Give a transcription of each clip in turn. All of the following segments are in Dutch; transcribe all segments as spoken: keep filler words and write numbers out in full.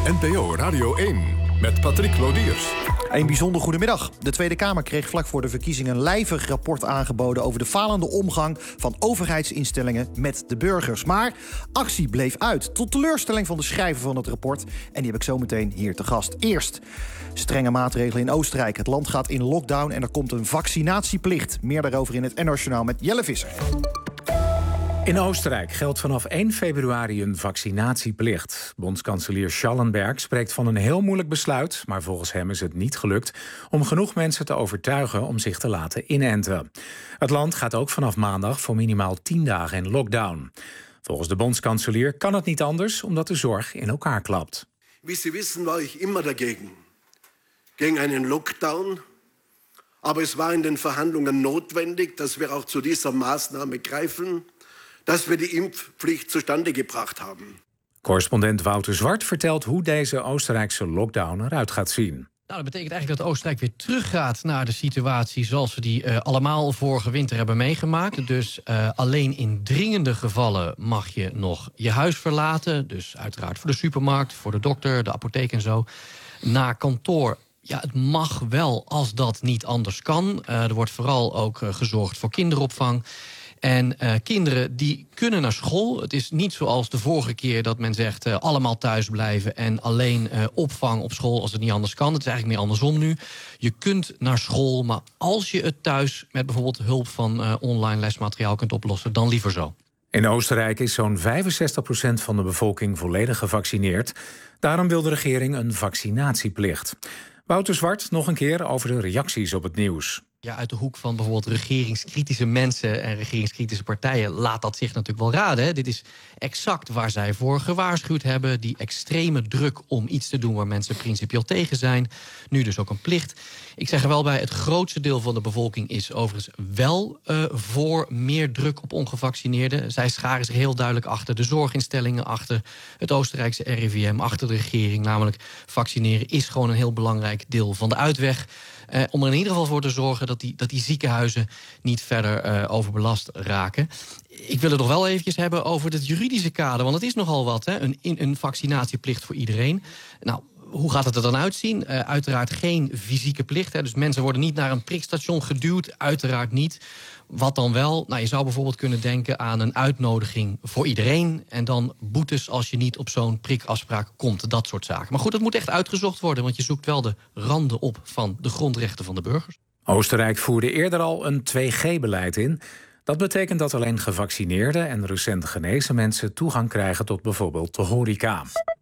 N P O Radio één met Patrick Lodiers. Een bijzonder goedemiddag. De Tweede Kamer kreeg vlak voor de verkiezingen een lijvig rapport aangeboden over de falende omgang van overheidsinstellingen met de burgers. Maar actie bleef uit, tot teleurstelling van de schrijver van het rapport. En die heb ik zo meteen hier te gast. Eerst strenge maatregelen in Oostenrijk. Het land gaat in lockdown en er komt een vaccinatieplicht. Meer daarover in het N O S-journaal met Jelle Visser. In Oostenrijk geldt vanaf één februari een vaccinatieplicht. Bondskanselier Schallenberg spreekt van een heel moeilijk besluit, maar volgens hem is het niet gelukt om genoeg mensen te overtuigen om zich te laten inenten. Het land gaat ook vanaf maandag voor minimaal tien dagen in lockdown. Volgens de bondskanselier kan het niet anders, omdat de zorg in elkaar klapt. Wie Sie wissen, war ich immer dagegen. Gegen einen Lockdown. Aber es war in den Verhandlungen notwendig, dass wir auch zu dieser Maßnahme greifen, dat we die impfplicht zustande gebracht hebben. Correspondent Wouter Zwart vertelt hoe deze Oostenrijkse lockdown eruit gaat zien. Nou, dat betekent eigenlijk dat Oostenrijk weer teruggaat naar de situatie zoals we die uh, allemaal vorige winter hebben meegemaakt. Dus uh, alleen in dringende gevallen mag je nog je huis verlaten. Dus uiteraard voor de supermarkt, voor de dokter, de apotheek en zo. Naar kantoor. Ja, het mag wel als dat niet anders kan. Uh, er wordt vooral ook uh, gezorgd voor kinderopvang. En uh, kinderen die kunnen naar school. Het is niet zoals de vorige keer dat men zegt uh, allemaal thuis blijven en alleen uh, opvang op school als het niet anders kan. Het is eigenlijk meer andersom nu. Je kunt naar school, maar als je het thuis met bijvoorbeeld hulp van uh, online lesmateriaal kunt oplossen, dan liever zo. In Oostenrijk is zo'n vijfenzestig procent van de bevolking volledig gevaccineerd. Daarom wil de regering een vaccinatieplicht. Wouter Zwart nog een keer over de reacties op het nieuws. Ja, uit de hoek van bijvoorbeeld regeringskritische mensen en regeringskritische partijen laat dat zich natuurlijk wel raden. Hè. Dit is exact waar zij voor gewaarschuwd hebben. Die extreme druk om iets te doen waar mensen principieel tegen zijn. Nu dus ook een plicht. Ik zeg er wel bij, het grootste deel van de bevolking is overigens wel uh, voor meer druk op ongevaccineerden. Zij scharen zich heel duidelijk achter de zorginstellingen, achter het Oostenrijkse R I V M, achter de regering. Namelijk, vaccineren is gewoon een heel belangrijk deel van de uitweg. Uh, om er in ieder geval voor te zorgen dat die, dat die ziekenhuizen niet verder uh, overbelast raken. Ik wil het nog wel eventjes hebben over het juridische kader. Want het is nogal wat, hè? Een, een vaccinatieplicht voor iedereen. Nou, hoe gaat het er dan uitzien? Uh, uiteraard geen fysieke plicht. Hè? Dus mensen worden niet naar een prikstation geduwd. Uiteraard niet. Wat dan wel? Nou, je zou bijvoorbeeld kunnen denken aan een uitnodiging voor iedereen. En dan boetes als je niet op zo'n prikafspraak komt. Dat soort zaken. Maar goed, het moet echt uitgezocht worden. Want je zoekt wel de randen op van de grondrechten van de burgers. Oostenrijk voerde eerder al een twee G beleid in. Dat betekent dat alleen gevaccineerde en recent genezen mensen toegang krijgen tot bijvoorbeeld de horeca.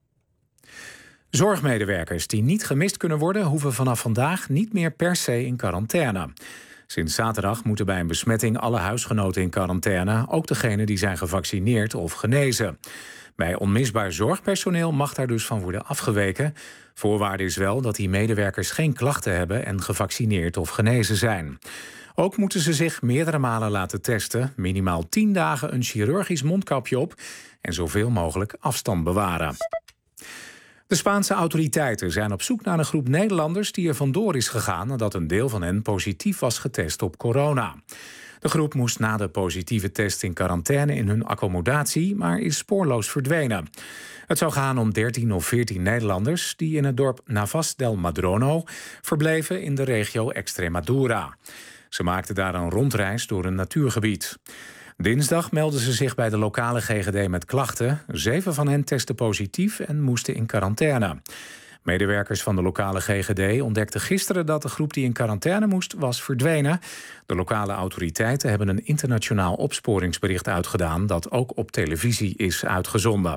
Zorgmedewerkers die niet gemist kunnen worden, hoeven vanaf vandaag niet meer per se in quarantaine. Sinds zaterdag moeten bij een besmetting alle huisgenoten in quarantaine, ook degenen die zijn gevaccineerd of genezen. Bij onmisbaar zorgpersoneel mag daar dus van worden afgeweken. Voorwaarde is wel dat die medewerkers geen klachten hebben en gevaccineerd of genezen zijn. Ook moeten ze zich meerdere malen laten testen, minimaal tien dagen een chirurgisch mondkapje op en zoveel mogelijk afstand bewaren. De Spaanse autoriteiten zijn op zoek naar een groep Nederlanders die er vandoor is gegaan nadat een deel van hen positief was getest op corona. De groep moest na de positieve test in quarantaine in hun accommodatie, maar is spoorloos verdwenen. Het zou gaan om dertien of veertien Nederlanders die in het dorp Navas del Madrono verbleven in de regio Extremadura. Ze maakten daar een rondreis door een natuurgebied. Dinsdag meldden ze zich bij de lokale G G D met klachten. Zeven van hen testten positief en moesten in quarantaine. Medewerkers van de lokale G G D ontdekten gisteren dat de groep die in quarantaine moest was verdwenen. De lokale autoriteiten hebben een internationaal opsporingsbericht uitgedaan dat ook op televisie is uitgezonden.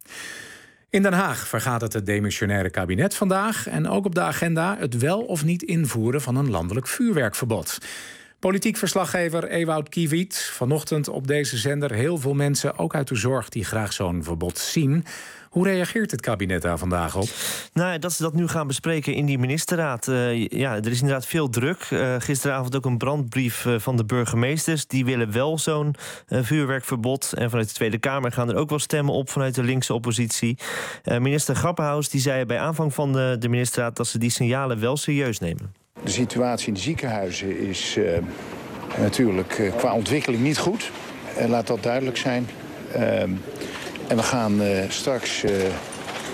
In Den Haag vergaat het het demissionaire kabinet vandaag en ook op de agenda het wel of niet invoeren van een landelijk vuurwerkverbod. Politiek verslaggever Ewout Kiviet. Vanochtend op deze zender heel veel mensen, ook uit de zorg, die graag zo'n verbod zien. Hoe reageert het kabinet daar vandaag op? Nou, dat ze dat nu gaan bespreken in die ministerraad. Uh, ja, er is inderdaad veel druk. Uh, gisteravond ook een brandbrief uh, van de burgemeesters. Die willen wel zo'n uh, vuurwerkverbod. En vanuit de Tweede Kamer gaan er ook wel stemmen op vanuit de linkse oppositie. Uh, minister Grapperhaus die zei bij aanvang van de, de ministerraad dat ze die signalen wel serieus nemen. De situatie in de ziekenhuizen is uh, natuurlijk uh, qua ontwikkeling niet goed. Uh, laat dat duidelijk zijn. Uh, en we gaan uh, straks uh,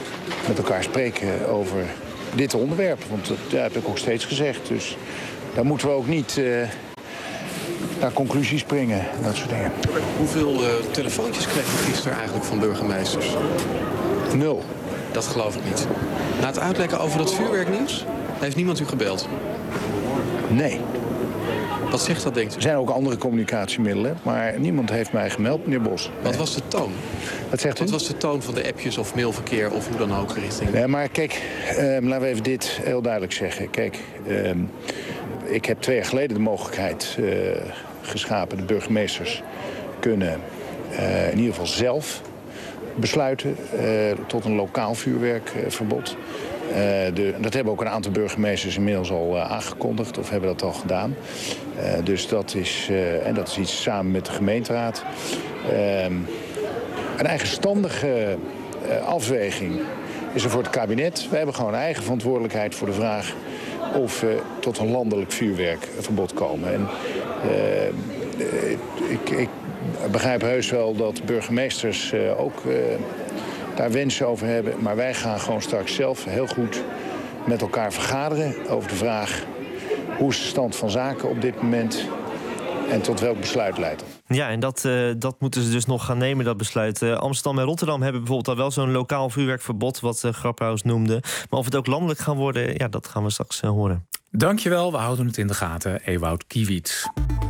met elkaar spreken over dit onderwerp. Want dat ja, heb ik ook steeds gezegd. Dus daar moeten we ook niet uh, naar conclusies springen. Dat soort dingen. Hoeveel uh, telefoontjes kreeg u gisteren eigenlijk van burgemeesters? Nul. Dat geloof ik niet. Na het uitlekken over dat vuurwerknieuws, heeft niemand u gebeld? Nee. Wat zegt dat, denkt u? Er zijn ook andere communicatiemiddelen, maar niemand heeft mij gemeld, meneer Bos. Wat was de toon? Wat zegt u? Wat was de toon van de appjes of mailverkeer of hoe dan ook richting? Nee, maar kijk, uh, laten we even dit heel duidelijk zeggen. Kijk, uh, ik heb twee jaar geleden de mogelijkheid uh, geschapen. De burgemeesters kunnen uh, in ieder geval zelf besluiten uh, tot een lokaal vuurwerkverbod. Uh, de, dat hebben ook een aantal burgemeesters inmiddels al uh, aangekondigd of hebben dat al gedaan. Uh, dus dat is, uh, en dat is iets samen met de gemeenteraad. Uh, een eigenstandige uh, afweging is er voor het kabinet. We hebben gewoon eigen verantwoordelijkheid voor de vraag of we tot een landelijk vuurwerkverbod komen. En, uh, ik, ik begrijp heus wel dat burgemeesters uh, ook uh, daar wensen over hebben. Maar wij gaan gewoon straks zelf heel goed met elkaar vergaderen over de vraag hoe is de stand van zaken op dit moment en tot welk besluit leidt dat. Ja, en dat, uh, dat moeten ze dus nog gaan nemen, dat besluit. Uh, Amsterdam en Rotterdam hebben bijvoorbeeld al wel zo'n lokaal vuurwerkverbod, wat uh, Grapperhaus noemde. Maar of het ook landelijk gaan worden, ja, dat gaan we straks uh, horen. Dankjewel, we houden het in de gaten. Ewout Kiewit.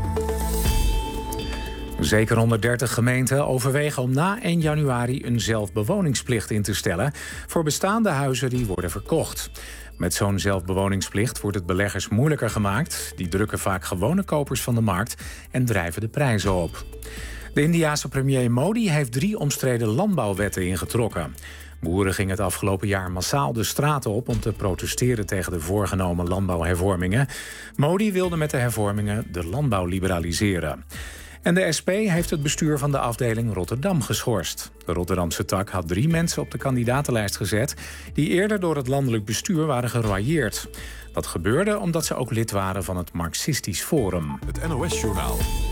Zeker honderddertig gemeenten overwegen om na één januari een zelfbewoningsplicht in te stellen voor bestaande huizen die worden verkocht. Met zo'n zelfbewoningsplicht wordt het beleggers moeilijker gemaakt. Die drukken vaak gewone kopers van de markt en drijven de prijzen op. De Indiase premier Modi heeft drie omstreden landbouwwetten ingetrokken. Boeren gingen het afgelopen jaar massaal de straten op om te protesteren tegen de voorgenomen landbouwhervormingen. Modi wilde met de hervormingen de landbouw liberaliseren. En de S P heeft het bestuur van de afdeling Rotterdam geschorst. De Rotterdamse tak had drie mensen op de kandidatenlijst gezet die eerder door het landelijk bestuur waren geroyeerd. Dat gebeurde omdat ze ook lid waren van het Marxistisch Forum. Het N O S-journaal.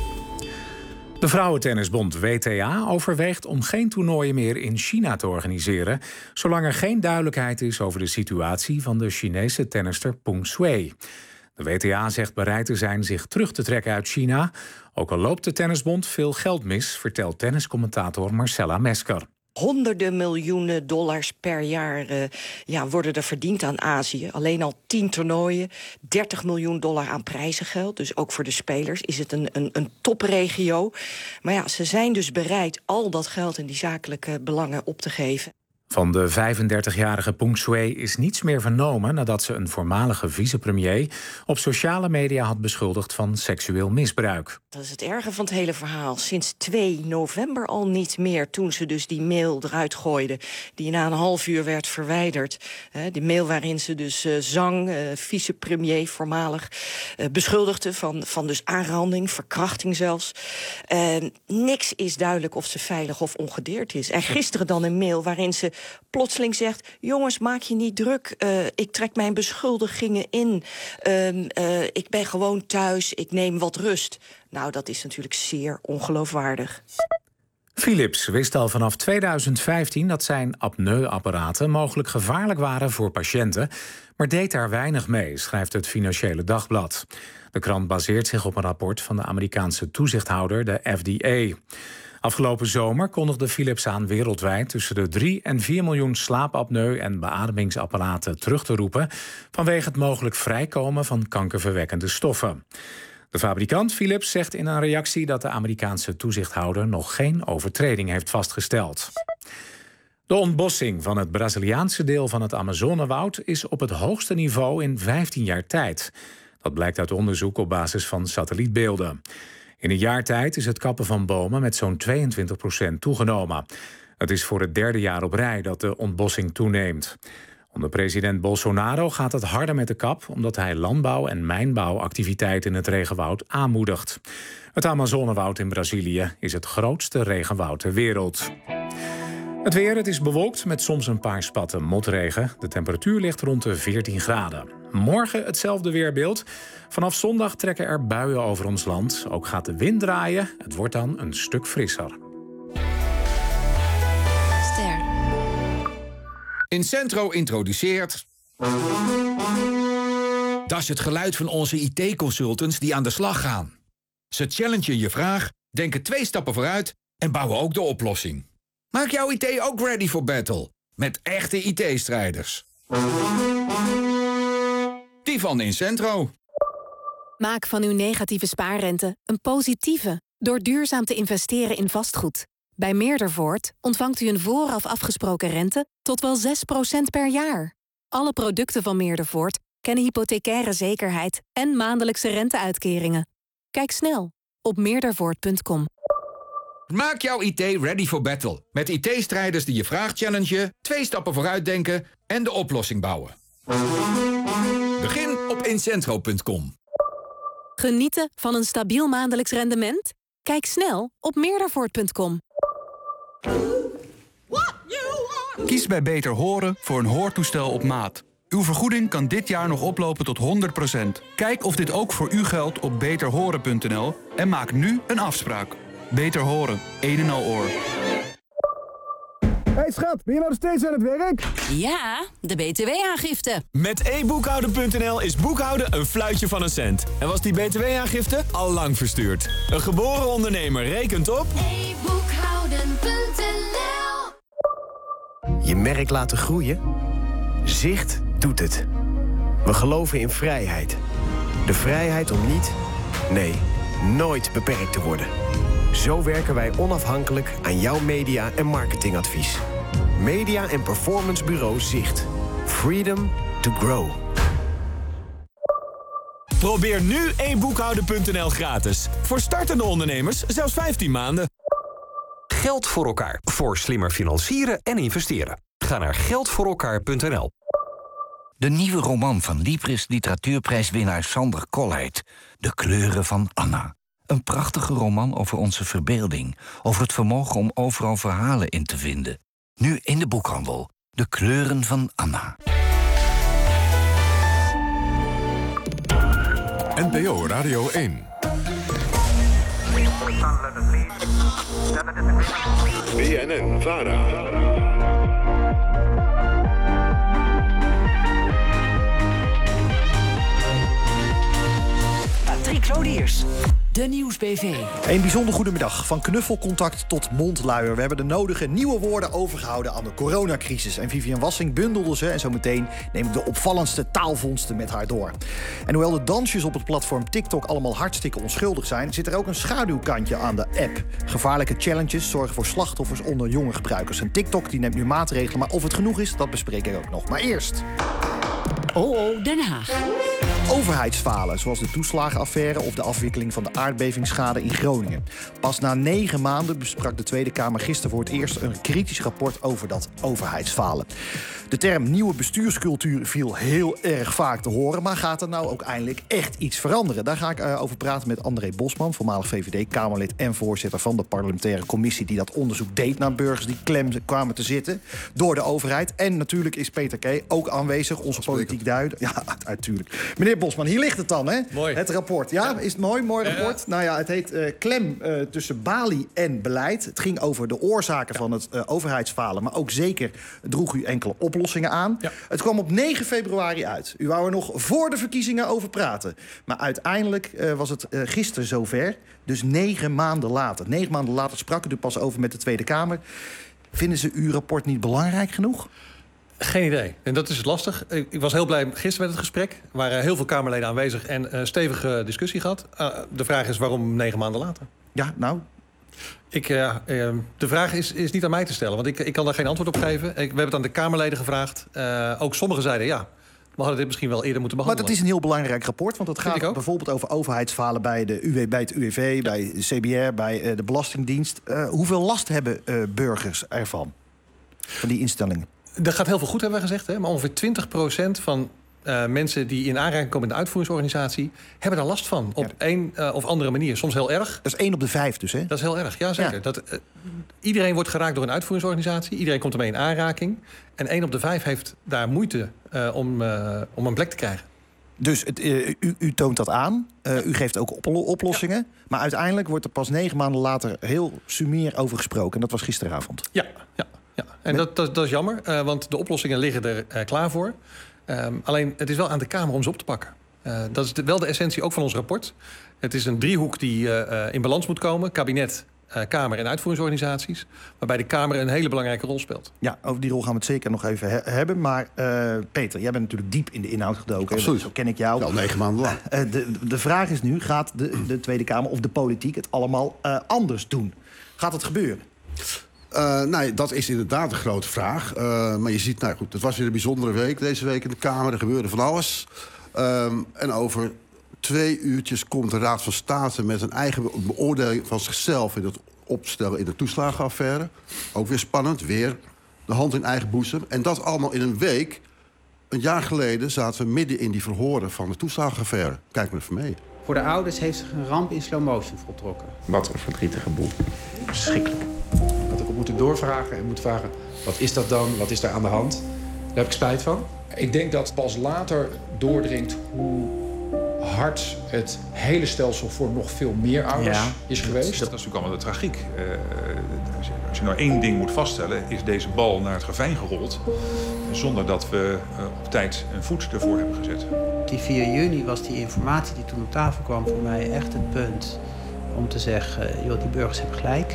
De Vrouwentennisbond W T A overweegt om geen toernooien meer in China te organiseren, zolang er geen duidelijkheid is over de situatie van de Chinese tennister Peng Shuai. De W T A zegt bereid te zijn zich terug te trekken uit China. Ook al loopt de tennisbond veel geld mis, vertelt tenniscommentator Marcella Mesker. Honderden miljoenen dollars per jaar uh, ja, worden er verdiend aan Azië. Alleen al tien toernooien, dertig miljoen dollar aan prijzengeld. Dus ook voor de spelers is het een, een, een topregio. Maar ja, ze zijn dus bereid al dat geld en die zakelijke belangen op te geven. Van de vijfendertigjarige Peng Shuai is niets meer vernomen nadat ze een voormalige vicepremier op sociale media had beschuldigd van seksueel misbruik. Dat is het erge van het hele verhaal. Sinds twee november al niet meer, toen ze dus die mail eruit gooide, die na een half uur werd verwijderd. Die mail waarin ze dus uh, zang, uh, vicepremier voormalig, uh, beschuldigde van, van dus aanranding, verkrachting zelfs. Uh, niks is duidelijk of ze veilig of ongedeerd is. En gisteren dan een mail waarin ze plotseling zegt, jongens, maak je niet druk. Uh, ik trek mijn beschuldigingen in. Uh, uh, ik ben gewoon thuis. Ik neem wat rust. Nou, dat is natuurlijk zeer ongeloofwaardig. Philips wist al vanaf tweeduizend vijftien dat zijn apneuapparaten mogelijk gevaarlijk waren voor patiënten, maar deed daar weinig mee, schrijft het Financiële Dagblad. De krant baseert zich op een rapport van de Amerikaanse toezichthouder, de F D A. Afgelopen zomer kondigde Philips aan wereldwijd tussen de drie en vier miljoen slaapapneu- en beademingsapparaten terug te roepen vanwege het mogelijk vrijkomen van kankerverwekkende stoffen. De fabrikant Philips zegt in een reactie dat de Amerikaanse toezichthouder nog geen overtreding heeft vastgesteld. De ontbossing van het Braziliaanse deel van het Amazonewoud is op het hoogste niveau in vijftien jaar tijd. Dat blijkt uit onderzoek op basis van satellietbeelden. In een jaar tijd is het kappen van bomen met zo'n tweeëntwintig procent toegenomen. Het is voor het derde jaar op rij dat de ontbossing toeneemt. Onder president Bolsonaro gaat het harder met de kap, omdat hij landbouw- en mijnbouwactiviteiten in het regenwoud aanmoedigt. Het Amazonewoud in Brazilië is het grootste regenwoud ter wereld. Het weer, het is bewolkt met soms een paar spatten motregen. De temperatuur ligt rond de veertien graden. Morgen hetzelfde weerbeeld. Vanaf zondag trekken er buien over ons land. Ook gaat de wind draaien. Het wordt dan een stuk frisser. Ster. Incentro introduceert... Dat is het geluid van onze I T-consultants die aan de slag gaan. Ze challengen je vraag, denken twee stappen vooruit en bouwen ook de oplossing. Maak jouw I T ook ready for battle. Met echte I T-strijders. Die van Incentro. Maak van uw negatieve spaarrente een positieve door duurzaam te investeren in vastgoed. Bij Meerdervoort ontvangt u een vooraf afgesproken rente tot wel zes procent per jaar. Alle producten van Meerdervoort kennen hypothecaire zekerheid en maandelijkse renteuitkeringen. Kijk snel op meerdervoort punt com. Maak jouw I T ready for battle. Met I T-strijders die je vraag challengen, twee stappen vooruit denken en de oplossing bouwen. Begin op incentro punt com. Genieten van een stabiel maandelijks rendement? Kijk snel op meerdervoort punt com. Kies bij Beter Horen voor een hoortoestel op maat. Uw vergoeding kan dit jaar nog oplopen tot honderd procent. Kijk of dit ook voor u geldt op beter horen punt n l en maak nu een afspraak. Beter Horen, een en al oor. Hey schat, ben je nou nog steeds aan het werk? Ja, de B T W-aangifte. Met e boekhouden punt n l is boekhouden een fluitje van een cent. En was die B T W-aangifte al lang verstuurd. Een geboren ondernemer rekent op... e boekhouden punt n l. Je merk laten groeien? Zicht doet het. We geloven in vrijheid. De vrijheid om niet, nee, nooit beperkt te worden. Zo werken wij onafhankelijk aan jouw media- en marketingadvies. Media- en performance bureau Zicht. Freedom to grow. Probeer nu e boekhouden punt n l gratis. Voor startende ondernemers zelfs vijftien maanden. Geld voor elkaar. Voor slimmer financieren en investeren. Ga naar geld voor elkaar punt n l. De nieuwe roman van Libris literatuurprijswinnaar Sander Kolleit. De kleuren van Anna. Een prachtige roman over onze verbeelding. Over het vermogen om overal verhalen in te vinden. Nu in de boekhandel. De kleuren van Anna. N P O Radio één. B N N Vara. Patrick Lodiers, de Nieuws B V. Een bijzonder goedemiddag. Van knuffelcontact tot mondluier. We hebben de nodige nieuwe woorden overgehouden aan de coronacrisis. En Vivian Wassing bundelde ze en zometeen neem ik de opvallendste taalvondsten met haar door. En hoewel de dansjes op het platform TikTok allemaal hartstikke onschuldig zijn, zit er ook een schaduwkantje aan de app. Gevaarlijke challenges zorgen voor slachtoffers onder jonge gebruikers. En TikTok die neemt nu maatregelen, maar of het genoeg is, dat bespreek ik ook nog. Maar eerst... Oh, oh, Den Haag. Overheidsfalen, zoals de toeslagenaffaire of de afwikkeling van de aardbevingsschade in Groningen. Pas na negen maanden besprak de Tweede Kamer gisteren voor het eerst een kritisch rapport over dat overheidsfalen. De term nieuwe bestuurscultuur viel heel erg vaak te horen, maar gaat er nou ook eindelijk echt iets veranderen? Daar ga ik uh, over praten met André Bosman, voormalig V V D-Kamerlid en voorzitter van de parlementaire commissie die dat onderzoek deed naar burgers die klem kwamen te zitten door de overheid. En natuurlijk is Peter K. ook aanwezig, onze politiek duider. Ja, natuurlijk. Meneer Bosman, hier ligt het dan, hè? Mooi. Het rapport. Ja, ja. Is het mooi? Mooi rapport? Ja. Nou ja, het heet uh, Klem uh, tussen balie en beleid. Het ging over de oorzaken ja. van het uh, overheidsfalen, maar ook zeker droeg u enkele oplossingen aan. Ja. Het kwam op negen februari uit. U wou er nog voor de verkiezingen over praten. Maar uiteindelijk uh, was het uh, gisteren zover. Dus negen maanden later. Negen maanden later sprak u er pas over met de Tweede Kamer. Vinden ze uw rapport niet belangrijk genoeg? Geen idee. En dat is het lastig. Ik was heel blij gisteren met het gesprek. Er waren heel veel Kamerleden aanwezig en een stevige discussie gehad. Uh, de vraag is waarom negen maanden later? Ja, nou... Ik, uh, uh, de vraag is, is niet aan mij te stellen, want ik, ik kan daar geen antwoord op geven. Ik, we hebben het aan de Kamerleden gevraagd. Uh, ook sommigen zeiden ja, we hadden dit misschien wel eerder moeten behandelen. Maar het is een heel belangrijk rapport, want het gaat bijvoorbeeld over overheidsfalen bij, de U W, bij het U W V, bij de C B R, bij uh, de Belastingdienst. Uh, hoeveel last hebben uh, burgers ervan, van die instellingen? Er gaat heel veel goed, hebben we gezegd, hè? Maar ongeveer twintig procent van uh, mensen die in aanraking komen in de uitvoeringsorganisatie hebben daar last van. Op ja. een uh, of andere manier. Soms heel erg. Dat is één op de vijf dus, hè? Dat is heel erg, ja zeker. Ja. Dat, uh, iedereen wordt geraakt door een uitvoeringsorganisatie. Iedereen komt ermee in aanraking. En één op de vijf heeft daar moeite uh, om, uh, om een plek te krijgen. Dus het, uh, u, u toont dat aan. Uh, u geeft ook op oplossingen. Ja. Maar uiteindelijk wordt er pas negen maanden later heel sumier over gesproken. En dat was gisteravond. Ja, ja. Ja, En dat, dat, dat is jammer, uh, want de oplossingen liggen er uh, klaar voor. Um, alleen, het is wel aan de Kamer om ze op te pakken. Uh, dat is de, wel de essentie ook van ons rapport. Het is een driehoek die uh, uh, in balans moet komen. Kabinet, uh, Kamer en uitvoeringsorganisaties. Waarbij de Kamer een hele belangrijke rol speelt. Ja, over die rol gaan we het zeker nog even he- hebben. Maar uh, Peter, jij bent natuurlijk diep in de inhoud gedoken. Absoluut. Zo ken ik jou. Al negen maanden lang. Uh, de, de vraag is nu, gaat de, de Tweede Kamer of de politiek het allemaal uh, anders doen? Gaat het gebeuren? Uh, nee, dat is inderdaad een grote vraag. Uh, maar je ziet, nou goed, het was weer een bijzondere week deze week in de Kamer. Er gebeurde van alles. Um, en over twee uurtjes komt de Raad van State met een eigen beoordeling van zichzelf in het opstellen in de toeslagenaffaire. Ook weer spannend, weer de hand in eigen boezem. En dat allemaal in een week. Een jaar geleden zaten we midden in die verhoren van de toeslagenaffaire. Kijk maar even mee. Voor de ouders heeft zich een ramp in slow motion voltrokken. Wat een verdrietige boel. Verschrikkelijk. Had ik op moeten doorvragen en moeten vragen... wat is dat dan? Wat is daar aan de hand? Daar heb ik spijt van. Ik denk dat pas later doordringt hoe hard het hele stelsel voor nog veel meer ouders ja. is geweest. Dat, dat is natuurlijk allemaal de tragiek. Uh, als je nou één ding moet vaststellen, is deze bal naar het ravijn gerold... zonder dat we uh, op tijd een voet ervoor hebben gezet. Die vier juni was die informatie die toen op tafel kwam voor mij echt het punt om te zeggen, joh, die burgers hebben gelijk.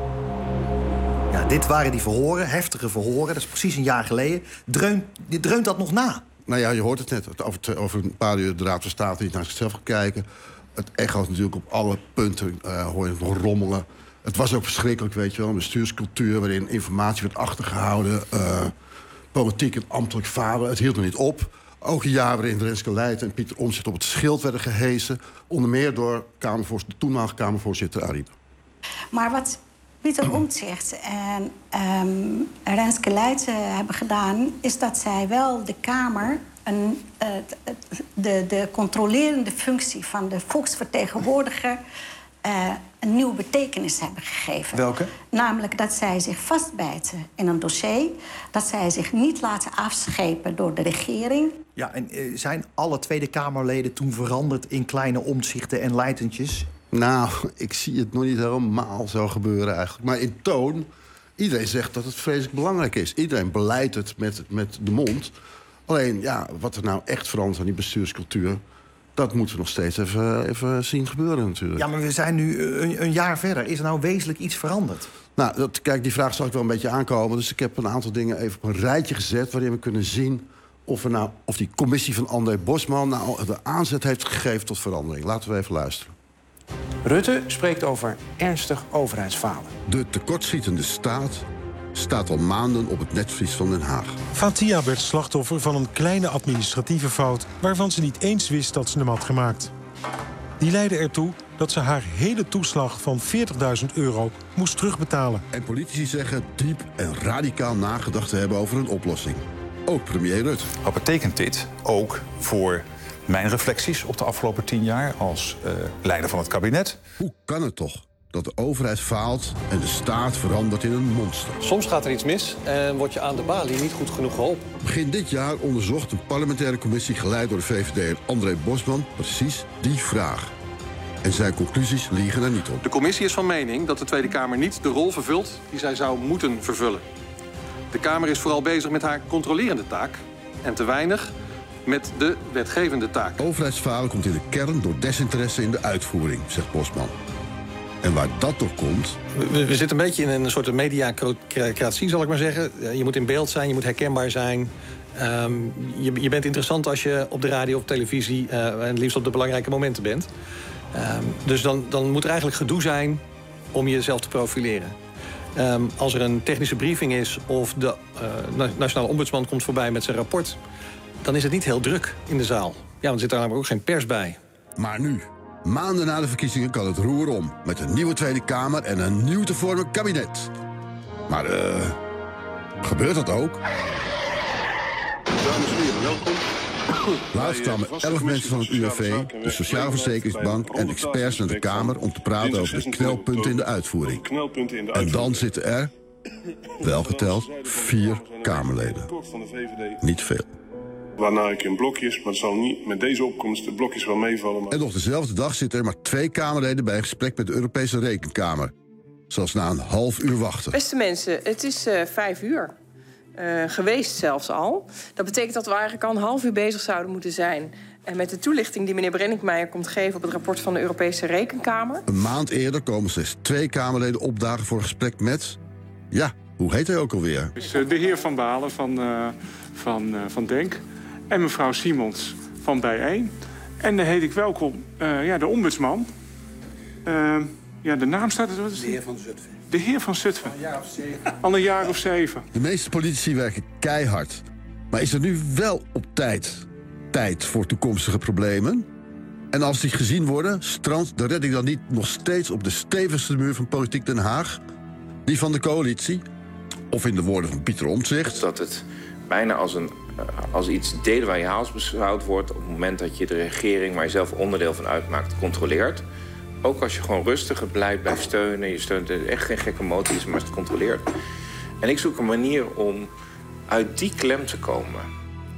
Ja, dit waren die verhoren, heftige verhoren. Dat is precies een jaar geleden. Dreunt, dreunt dat nog na? Nou ja, je hoort het net. Over, over een paar uur de Raad van State niet naar zichzelf gaat kijken. Het echo is natuurlijk op alle punten, uh, hoor je het nog rommelen. Het was ook verschrikkelijk, weet je wel. Een bestuurscultuur waarin informatie werd achtergehouden. Uh, politiek en ambtelijk falen. Het hield er niet op. Ook een jaar waarin Renske Leijten en Pieter Omtzigt op het schild werden gehesen. Onder meer door Kamervoors, de toenmalige Kamervoorzitter Ariep. Maar wat Pieter Omtzigt en um, Renske Leijten hebben gedaan, is dat zij wel de Kamer een, uh, de, de controlerende functie van de volksvertegenwoordiger uh, een nieuwe betekenis hebben gegeven. Welke? Namelijk dat zij zich vastbijten in een dossier, dat zij zich niet laten afschepen door de regering. Ja, en uh, zijn alle Tweede Kamerleden toen veranderd in kleine Omtzigten en Leijtentjes? Nou, ik zie het nog niet helemaal zo gebeuren eigenlijk. Maar in toon, iedereen zegt dat het vreselijk belangrijk is. Iedereen beleidt het met, met de mond. Alleen, ja, wat er nou echt verandert aan die bestuurscultuur, dat moeten we nog steeds even, even zien gebeuren natuurlijk. Ja, maar we zijn nu een, een jaar verder. Is er nou wezenlijk iets veranderd? Nou, dat, kijk, die vraag zal ik wel een beetje aankomen. Dus ik heb een aantal dingen even op een rijtje gezet waarin we kunnen zien of, we nou, of die commissie van André Bosman nou de aanzet heeft gegeven tot verandering. Laten we even luisteren. Rutte spreekt over ernstig overheidsfalen. De tekortschietende staat staat al maanden op het netvlies van Den Haag. Fathia werd slachtoffer van een kleine administratieve fout waarvan ze niet eens wist dat ze hem had gemaakt. Die leidde ertoe dat ze haar hele toeslag van veertigduizend euro moest terugbetalen. En politici zeggen diep en radicaal nagedacht te hebben over een oplossing. Ook premier Rutte. Wat betekent dit ook voor mijn reflecties op de afgelopen tien jaar als uh, leider van het kabinet? Hoe kan het toch dat de overheid faalt en de staat verandert in een monster? Soms gaat er iets mis en word je aan de balie niet goed genoeg geholpen. Begin dit jaar onderzocht een parlementaire commissie geleid door de V V D'er André Bosman precies die vraag. En zijn conclusies liegen er niet op. De commissie is van mening dat de Tweede Kamer niet de rol vervult die zij zou moeten vervullen. De Kamer is vooral bezig met haar controlerende taak en te weinig met de wetgevende taak. Overheidsfalen komt in de kern door desinteresse in de uitvoering, zegt Bosman. En waar dat door komt... We, we zitten een beetje in een soort mediacratie, zal ik maar zeggen. Je moet in beeld zijn, je moet herkenbaar zijn. Um, je, je bent interessant als je op de radio of televisie uh, en het liefst op de belangrijke momenten bent. Um, dus dan, dan moet er eigenlijk gedoe zijn om jezelf te profileren. Um, als er een technische briefing is of de uh, Nationale Ombudsman komt voorbij met zijn rapport, dan is het niet heel druk in de zaal. Ja, want er zit daar namelijk ook geen pers bij. Maar nu, maanden na de verkiezingen, kan het roer om. Met een nieuwe Tweede Kamer en een nieuw te vormen kabinet. Maar, eh, uh, gebeurt dat ook? Dames en heren, welkom. Laatst kwamen elf mensen van het U W V, de Sociale Verzekeringsbank en experts naar de Kamer om te praten over de knelpunten in de uitvoering. En dan zitten er, wel geteld, vier Kamerleden. Niet veel. Waarna ik in blokjes, maar het zal niet met deze opkomst de blokjes wel meevallen. Maar... En nog dezelfde dag zitten er maar twee Kamerleden bij een gesprek met de Europese Rekenkamer. Zelfs na een half uur wachten. Beste mensen, het is uh, vijf uur. uh, geweest zelfs al. Dat betekent dat we eigenlijk al een half uur bezig zouden moeten zijn... En met de toelichting die meneer Brenninkmeijer komt geven... op het rapport van de Europese Rekenkamer. Een maand eerder komen slechts twee Kamerleden opdagen voor een gesprek met... ja, hoe heet hij ook alweer? Dus de heer Van Balen van, uh, van, uh, van Denk en mevrouw Simons van bijeen. En dan heet ik welkom uh, ja, de ombudsman. Uh, ja, de naam staat... Wat is de heer van Zutphen. De heer van Zutphen. Al een jaar of zeven. Al een jaar of zeven. De meeste politici werken keihard. Maar is er nu wel op tijd... tijd voor toekomstige problemen? En als die gezien worden, strandt de redding dan niet nog steeds op de stevigste muur van politiek Den Haag? Die van de coalitie? Of in de woorden van Pieter Omtzigt? Dat het bijna als, een, als iets delewayaals beschouwd wordt... op het moment dat je de regering, waar je zelf onderdeel van uitmaakt, controleert. Ook als je gewoon rustig het beleid blijft steunen. Je steunt echt geen gekke moties, maar als het controleert. En ik zoek een manier om uit die klem te komen...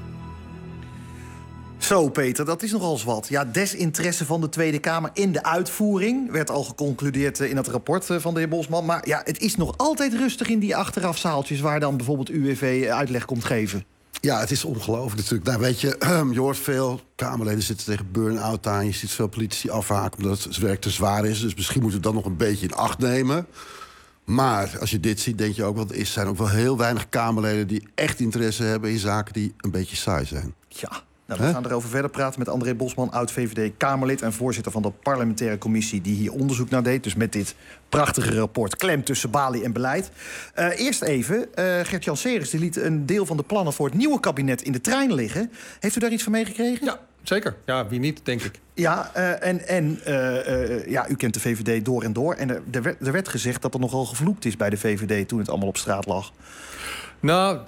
Zo, Peter, dat is nogal eens wat. Ja, desinteresse van de Tweede Kamer in de uitvoering... werd al geconcludeerd in het rapport van de heer Bosman. Maar ja, het is nog altijd rustig in die achterafzaaltjes... waar dan bijvoorbeeld U W V uitleg komt geven. Ja, het is ongelooflijk natuurlijk. Nou, weet je, je hoort veel Kamerleden zitten tegen burn-out aan. Je ziet veel politici afhaken omdat het werk te zwaar is. Dus misschien moeten we dat nog een beetje in acht nemen. Maar als je dit ziet, denk je ook wel... er zijn ook wel heel weinig Kamerleden die echt interesse hebben... in zaken die een beetje saai zijn. Ja. Nou, we gaan erover verder praten met André Bosman, oud-V V D-Kamerlid... en voorzitter van de parlementaire commissie die hier onderzoek naar deed. Dus met dit prachtige rapport Klem tussen balie en beleid. Uh, eerst even, uh, Gert-Jan Seres die liet een deel van de plannen... voor het nieuwe kabinet in de trein liggen. Heeft u daar iets van meegekregen? Ja, zeker. Ja, wie niet, denk ik. Ja, uh, en, en uh, uh, ja, u kent de V V D door en door. En er, er, werd, er werd gezegd dat er nogal gevloekt is bij de V V D... toen het allemaal op straat lag. Nou...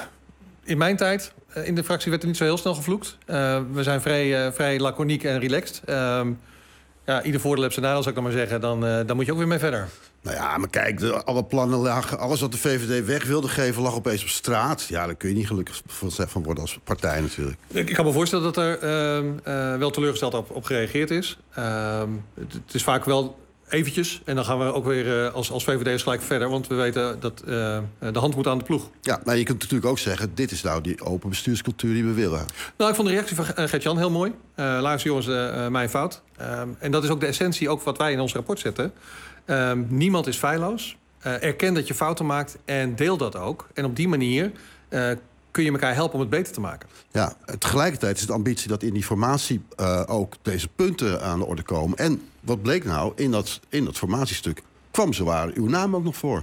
In mijn tijd, in de fractie werd er niet zo heel snel gevloekt. Uh, we zijn vrij, uh, vrij laconiek en relaxed. Uh, ja, ieder voordeel heeft zijn nadeel, zou ik dan maar zeggen. Dan, uh, dan moet je ook weer mee verder. Nou ja, maar kijk, de, alle plannen lagen... alles wat de V V D weg wilde geven, lag opeens op straat. Ja, daar kun je niet gelukkig van worden als partij natuurlijk. Ik, ik kan me voorstellen dat er uh, uh, wel teleurgesteld op, op gereageerd is. Uh, het, het is vaak wel... eventjes. En dan gaan we ook weer uh, als, als V V D'ers gelijk verder. Want we weten dat uh, de hand moet aan de ploeg. Ja, nou, je kunt natuurlijk ook zeggen... dit is nou die open bestuurscultuur die we willen. Nou, ik vond de reactie van uh, Gert-Jan heel mooi. Uh, luister jongens, uh, mijn fout. Uh, en dat is ook de essentie, ook wat wij in ons rapport zetten. Uh, niemand is feilloos. Uh, erken dat je fouten maakt en deel dat ook. En op die manier... Uh, kun je elkaar helpen om het beter te maken. Ja, tegelijkertijd is het ambitie dat in die formatie uh, ook deze punten aan de orde komen. En wat bleek nou? In dat, in dat formatiestuk kwam zowaar uw naam ook nog voor.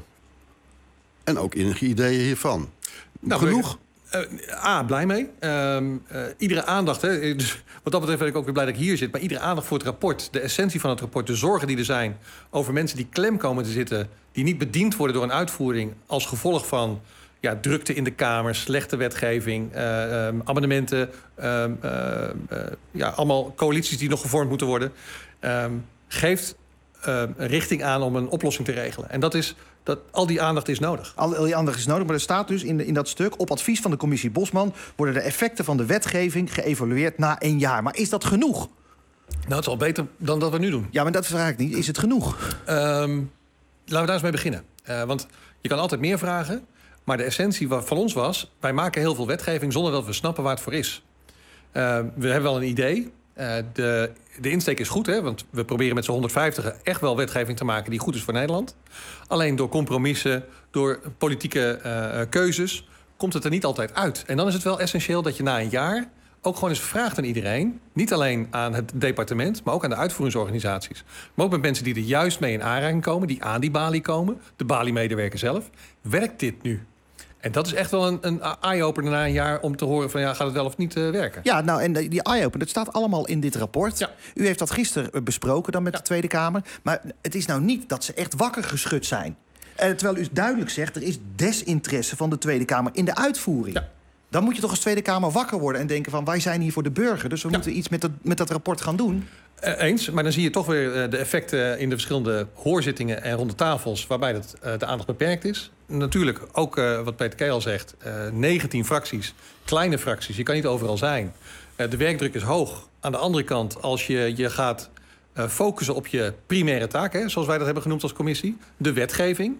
En ook enige ideeën hiervan. Nou, genoeg? Uh, A, blij mee. Uh, uh, iedere aandacht, hè, dus wat dat betreft ben ik ook weer blij dat ik hier zit... maar iedere aandacht voor het rapport, de essentie van het rapport... de zorgen die er zijn over mensen die klem komen te zitten... die niet bediend worden door een uitvoering als gevolg van... Ja, drukte in de Kamer, slechte wetgeving, uh, um, amendementen... Uh, uh, uh, ja, allemaal coalities die nog gevormd moeten worden... Um, geeft uh, een richting aan om een oplossing te regelen. En dat is, dat, al die aandacht is nodig. Al, al die aandacht is nodig, maar er staat dus in, de, in dat stuk... op advies van de commissie Bosman... worden de effecten van de wetgeving geëvalueerd na een jaar. Maar is dat genoeg? Nou, het is al beter dan dat we nu doen. Ja, maar dat vraag ik niet. Is het genoeg? Um, laten we daar eens mee beginnen. Uh, want je kan altijd meer vragen... Maar de essentie van ons was... wij maken heel veel wetgeving zonder dat we snappen waar het voor is. Uh, we hebben wel een idee. Uh, de, de insteek is goed, hè, want we proberen met z'n honderdvijftig... echt wel wetgeving te maken die goed is voor Nederland. Alleen door compromissen, door politieke uh, keuzes... komt het er niet altijd uit. En dan is het wel essentieel dat je na een jaar... ook gewoon eens vraagt aan iedereen... niet alleen aan het departement, maar ook aan de uitvoeringsorganisaties. Maar ook met mensen die er juist mee in aanraking komen... die aan die balie komen, de balie-medewerker zelf. Werkt dit nu? En dat is echt wel een, een eye-opener na een jaar... om te horen van, ja, gaat het wel of niet uh, werken? Ja, nou, en die eye-opener, dat staat allemaal in dit rapport. Ja. U heeft dat gisteren besproken dan met ja. de Tweede Kamer. Maar het is nou niet dat ze echt wakker geschud zijn. Uh, terwijl u duidelijk zegt, er is desinteresse van de Tweede Kamer in de uitvoering. Ja. Dan moet je toch als Tweede Kamer wakker worden en denken van... wij zijn hier voor de burger, dus we ja. moeten iets met dat, met dat rapport gaan doen. Uh, eens, maar dan zie je toch weer uh, de effecten in de verschillende hoorzittingen en ronde tafels... waarbij dat, uh, de aandacht beperkt is. Natuurlijk ook, uh, wat Peter Kei al zegt, uh, negentien fracties, kleine fracties. Je kan niet overal zijn. Uh, de werkdruk is hoog. Aan de andere kant, als je je gaat uh, focussen op je primaire taak... Hè, zoals wij dat hebben genoemd als commissie, de wetgeving...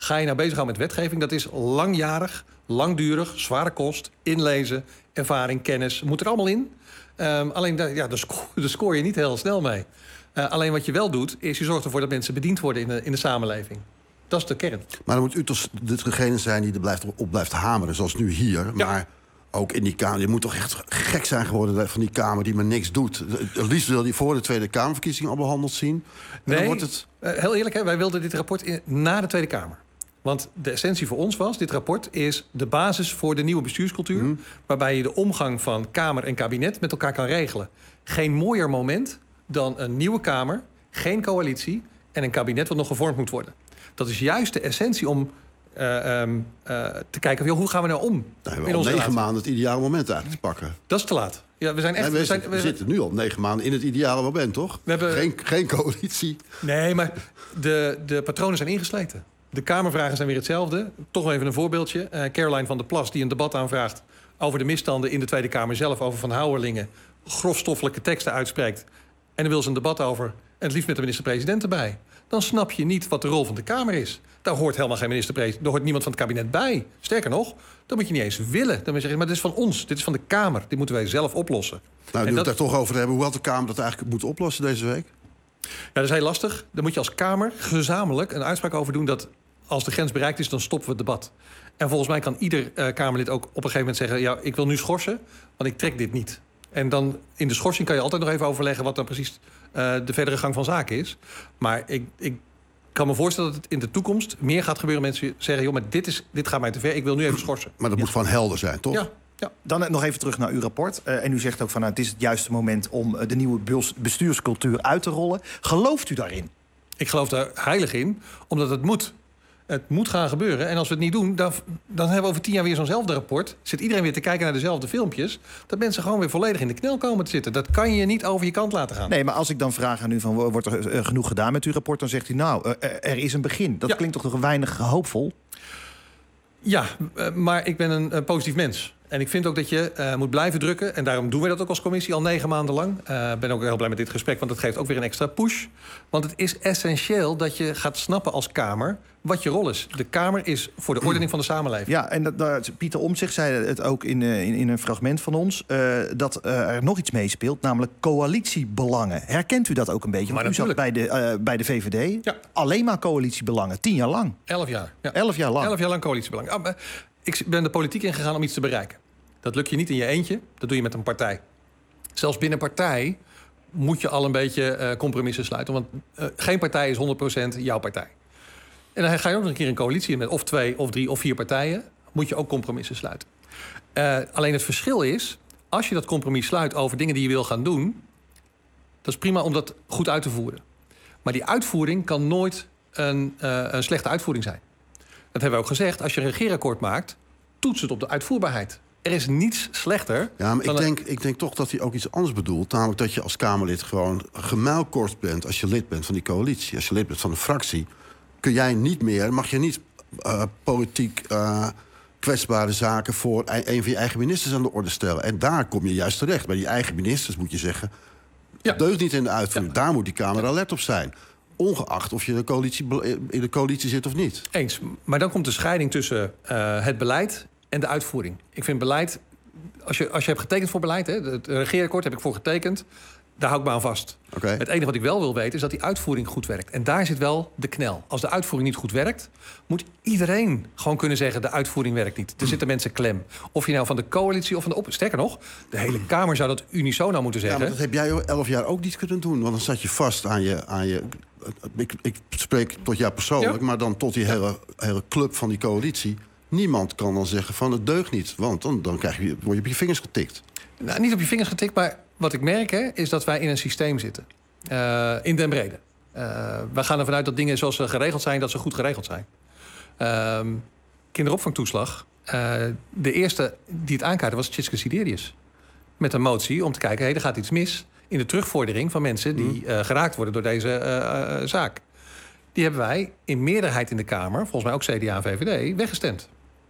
Ga je nou bezighouden met wetgeving? Dat is langjarig, langdurig, zware kost, inlezen, ervaring, kennis. Moet er allemaal in. Um, alleen daar, ja, daar, sco- daar scoor je niet heel snel mee. Uh, alleen wat je wel doet, is je zorgt ervoor dat mensen bediend worden in de, in de samenleving. Dat is de kern. Maar dan moet u toch degene zijn die er blijft, op blijft hameren, zoals nu hier. Ja. Maar ook in die Kamer. Je moet toch echt gek zijn geworden van die Kamer die maar niks doet. Het liefst wil die voor de Tweede Kamerverkiezingen al behandeld zien. En nee, dan wordt het... uh, heel eerlijk, hè, wij wilden dit rapport in, na de Tweede Kamer. Want de essentie voor ons was, dit rapport is de basis voor de nieuwe bestuurscultuur. Mm. Waarbij je de omgang van Kamer en kabinet met elkaar kan regelen. Geen mooier moment dan een nieuwe Kamer, geen coalitie en een kabinet wat nog gevormd moet worden. Dat is juist de essentie om uh, um, uh, te kijken, joh, hoe gaan we nou om? Nou, we hebben in al onze negen relatie. maanden het ideale moment eigenlijk te pakken. Dat is te laat. Ja, we zijn echt. Nee, we, we, zijn, we, we zitten nu al negen maanden in het ideale moment, toch? We hebben geen, geen coalitie. Nee, maar de, de patronen zijn ingesleten. De Kamervragen zijn weer hetzelfde. Toch even een voorbeeldje. Uh, Caroline van der Plas die een debat aanvraagt over de misstanden in de Tweede Kamer zelf, over Van Houwerlingen, grofstoffelijke teksten uitspreekt. En dan wil ze een debat over, en het liefst met de minister-president erbij. Dan snap je niet wat de rol van de Kamer is. Daar hoort helemaal geen minister-president, daar hoort niemand van het kabinet bij. Sterker nog, dat moet je niet eens willen. Dan moet je zeggen, maar dit is van ons, dit is van de Kamer. Dit moeten wij zelf oplossen. Nou, nu we het daar toch over hebben, hoe had de Kamer dat eigenlijk moeten oplossen deze week? Ja, dat is heel lastig. Daar moet je als Kamer gezamenlijk een uitspraak over doen dat als de grens bereikt is, dan stoppen we het debat. En volgens mij kan ieder uh, Kamerlid ook op een gegeven moment zeggen, ja, ik wil nu schorsen, want ik trek dit niet. En dan in de schorsing kan je altijd nog even overleggen wat dan precies uh, de verdere gang van zaken is. Maar ik, ik kan me voorstellen dat het in de toekomst meer gaat gebeuren. Mensen zeggen, joh, maar dit, is, dit gaat mij te ver, ik wil nu even schorsen. Maar dat ja. moet gewoon helder zijn, toch? Ja. Ja. Dan nog even terug naar uw rapport. Uh, en u zegt ook van, nou, het is het juiste moment om uh, de nieuwe bestuurscultuur uit te rollen. Gelooft u daarin? Ik geloof daar heilig in, omdat het moet. Het moet gaan gebeuren. En als we het niet doen, dan, dan hebben we over tien jaar weer zo'nzelfde rapport. Zit iedereen weer te kijken naar dezelfde filmpjes. Dat mensen gewoon weer volledig in de knel komen te zitten. Dat kan je niet over je kant laten gaan. Nee, maar als ik dan vraag aan u van, wordt er uh, genoeg gedaan met uw rapport? Dan zegt u, nou, uh, er is een begin. Dat ja. klinkt toch nog weinig hoopvol? Ja, uh, maar ik ben een, een positief mens. En ik vind ook dat je uh, moet blijven drukken. En daarom doen we dat ook als commissie al negen maanden lang. Ik uh, ben ook heel blij met dit gesprek, want dat geeft ook weer een extra push. Want het is essentieel dat je gaat snappen als Kamer wat je rol is. De Kamer is voor de ordening van de samenleving. Ja, en dat, dat, Pieter Omtzigt zei het ook in, in, in een fragment van ons, Uh, dat uh, er nog iets meespeelt, namelijk coalitiebelangen. Herkent u dat ook een beetje? Want u zat bij de, uh, bij de V V D. Ja. Alleen maar coalitiebelangen, tien jaar lang. Elf jaar. Ja. Elf jaar lang. Elf jaar lang coalitiebelangen. Ah, ik ben de politiek ingegaan om iets te bereiken. Dat lukt je niet in je eentje, dat doe je met een partij. Zelfs binnen een partij moet je al een beetje uh, compromissen sluiten. Want uh, geen partij is honderd procent jouw partij. En dan ga je ook nog een keer een coalitie met of twee, of drie, of vier partijen. Moet je ook compromissen sluiten. Uh, alleen het verschil is, als je dat compromis sluit over dingen die je wil gaan doen, dat is prima om dat goed uit te voeren. Maar die uitvoering kan nooit een, uh, een slechte uitvoering zijn. Dat hebben we ook gezegd. Als je een regeerakkoord maakt, toets het op de uitvoerbaarheid. Er is niets slechter. Ja, maar ik een... denk, ik denk toch dat hij ook iets anders bedoelt. Namelijk dat je als Kamerlid gewoon gemuilkort bent als je lid bent van die coalitie. Als je lid bent van een fractie, kun jij niet meer, mag je niet uh, politiek uh, kwetsbare zaken voor een van je eigen ministers aan de orde stellen. En daar kom je juist terecht. Bij die eigen ministers moet je zeggen, ja. deugt niet in de uitvoering. Ja. Daar moet die Kamer alert op zijn. Ongeacht of je de coalitie, in de coalitie zit of niet. Eens. Maar dan komt de scheiding tussen uh, het beleid en de uitvoering. Ik vind beleid, als je, als je hebt getekend voor beleid, hè, het regeerakkoord heb ik voor getekend, daar hou ik me aan vast. Okay. Het enige wat ik wel wil weten is dat die uitvoering goed werkt. En daar zit wel de knel. Als de uitvoering niet goed werkt, moet iedereen gewoon kunnen zeggen, de uitvoering werkt niet. Er zitten mensen klem. Of je nou van de coalitie of van de op... Sterker nog, de hele Kamer zou dat unisono moeten zeggen. Ja, maar dat heb jij elf jaar ook niet kunnen doen. Want dan zat je vast aan je... Aan je ik, ik spreek tot jou persoonlijk, ja. maar dan tot die hele, hele club van die coalitie. Niemand kan dan zeggen van het deugt niet. Want dan, dan krijg je, word je op je vingers getikt. Nou, niet op je vingers getikt, maar wat ik merk, hè, is dat wij in een systeem zitten. Uh, in den brede. Uh, wij gaan ervan uit dat dingen zoals ze geregeld zijn, dat ze goed geregeld zijn. Uh, kinderopvangtoeslag. Uh, de eerste die het aankaartte was Tjitske Siderius. Met een motie om te kijken, hey, er gaat iets mis in de terugvordering van mensen die uh, geraakt worden door deze uh, uh, zaak. Die hebben wij in meerderheid in de Kamer, volgens mij ook C D A en V V D, weggestemd.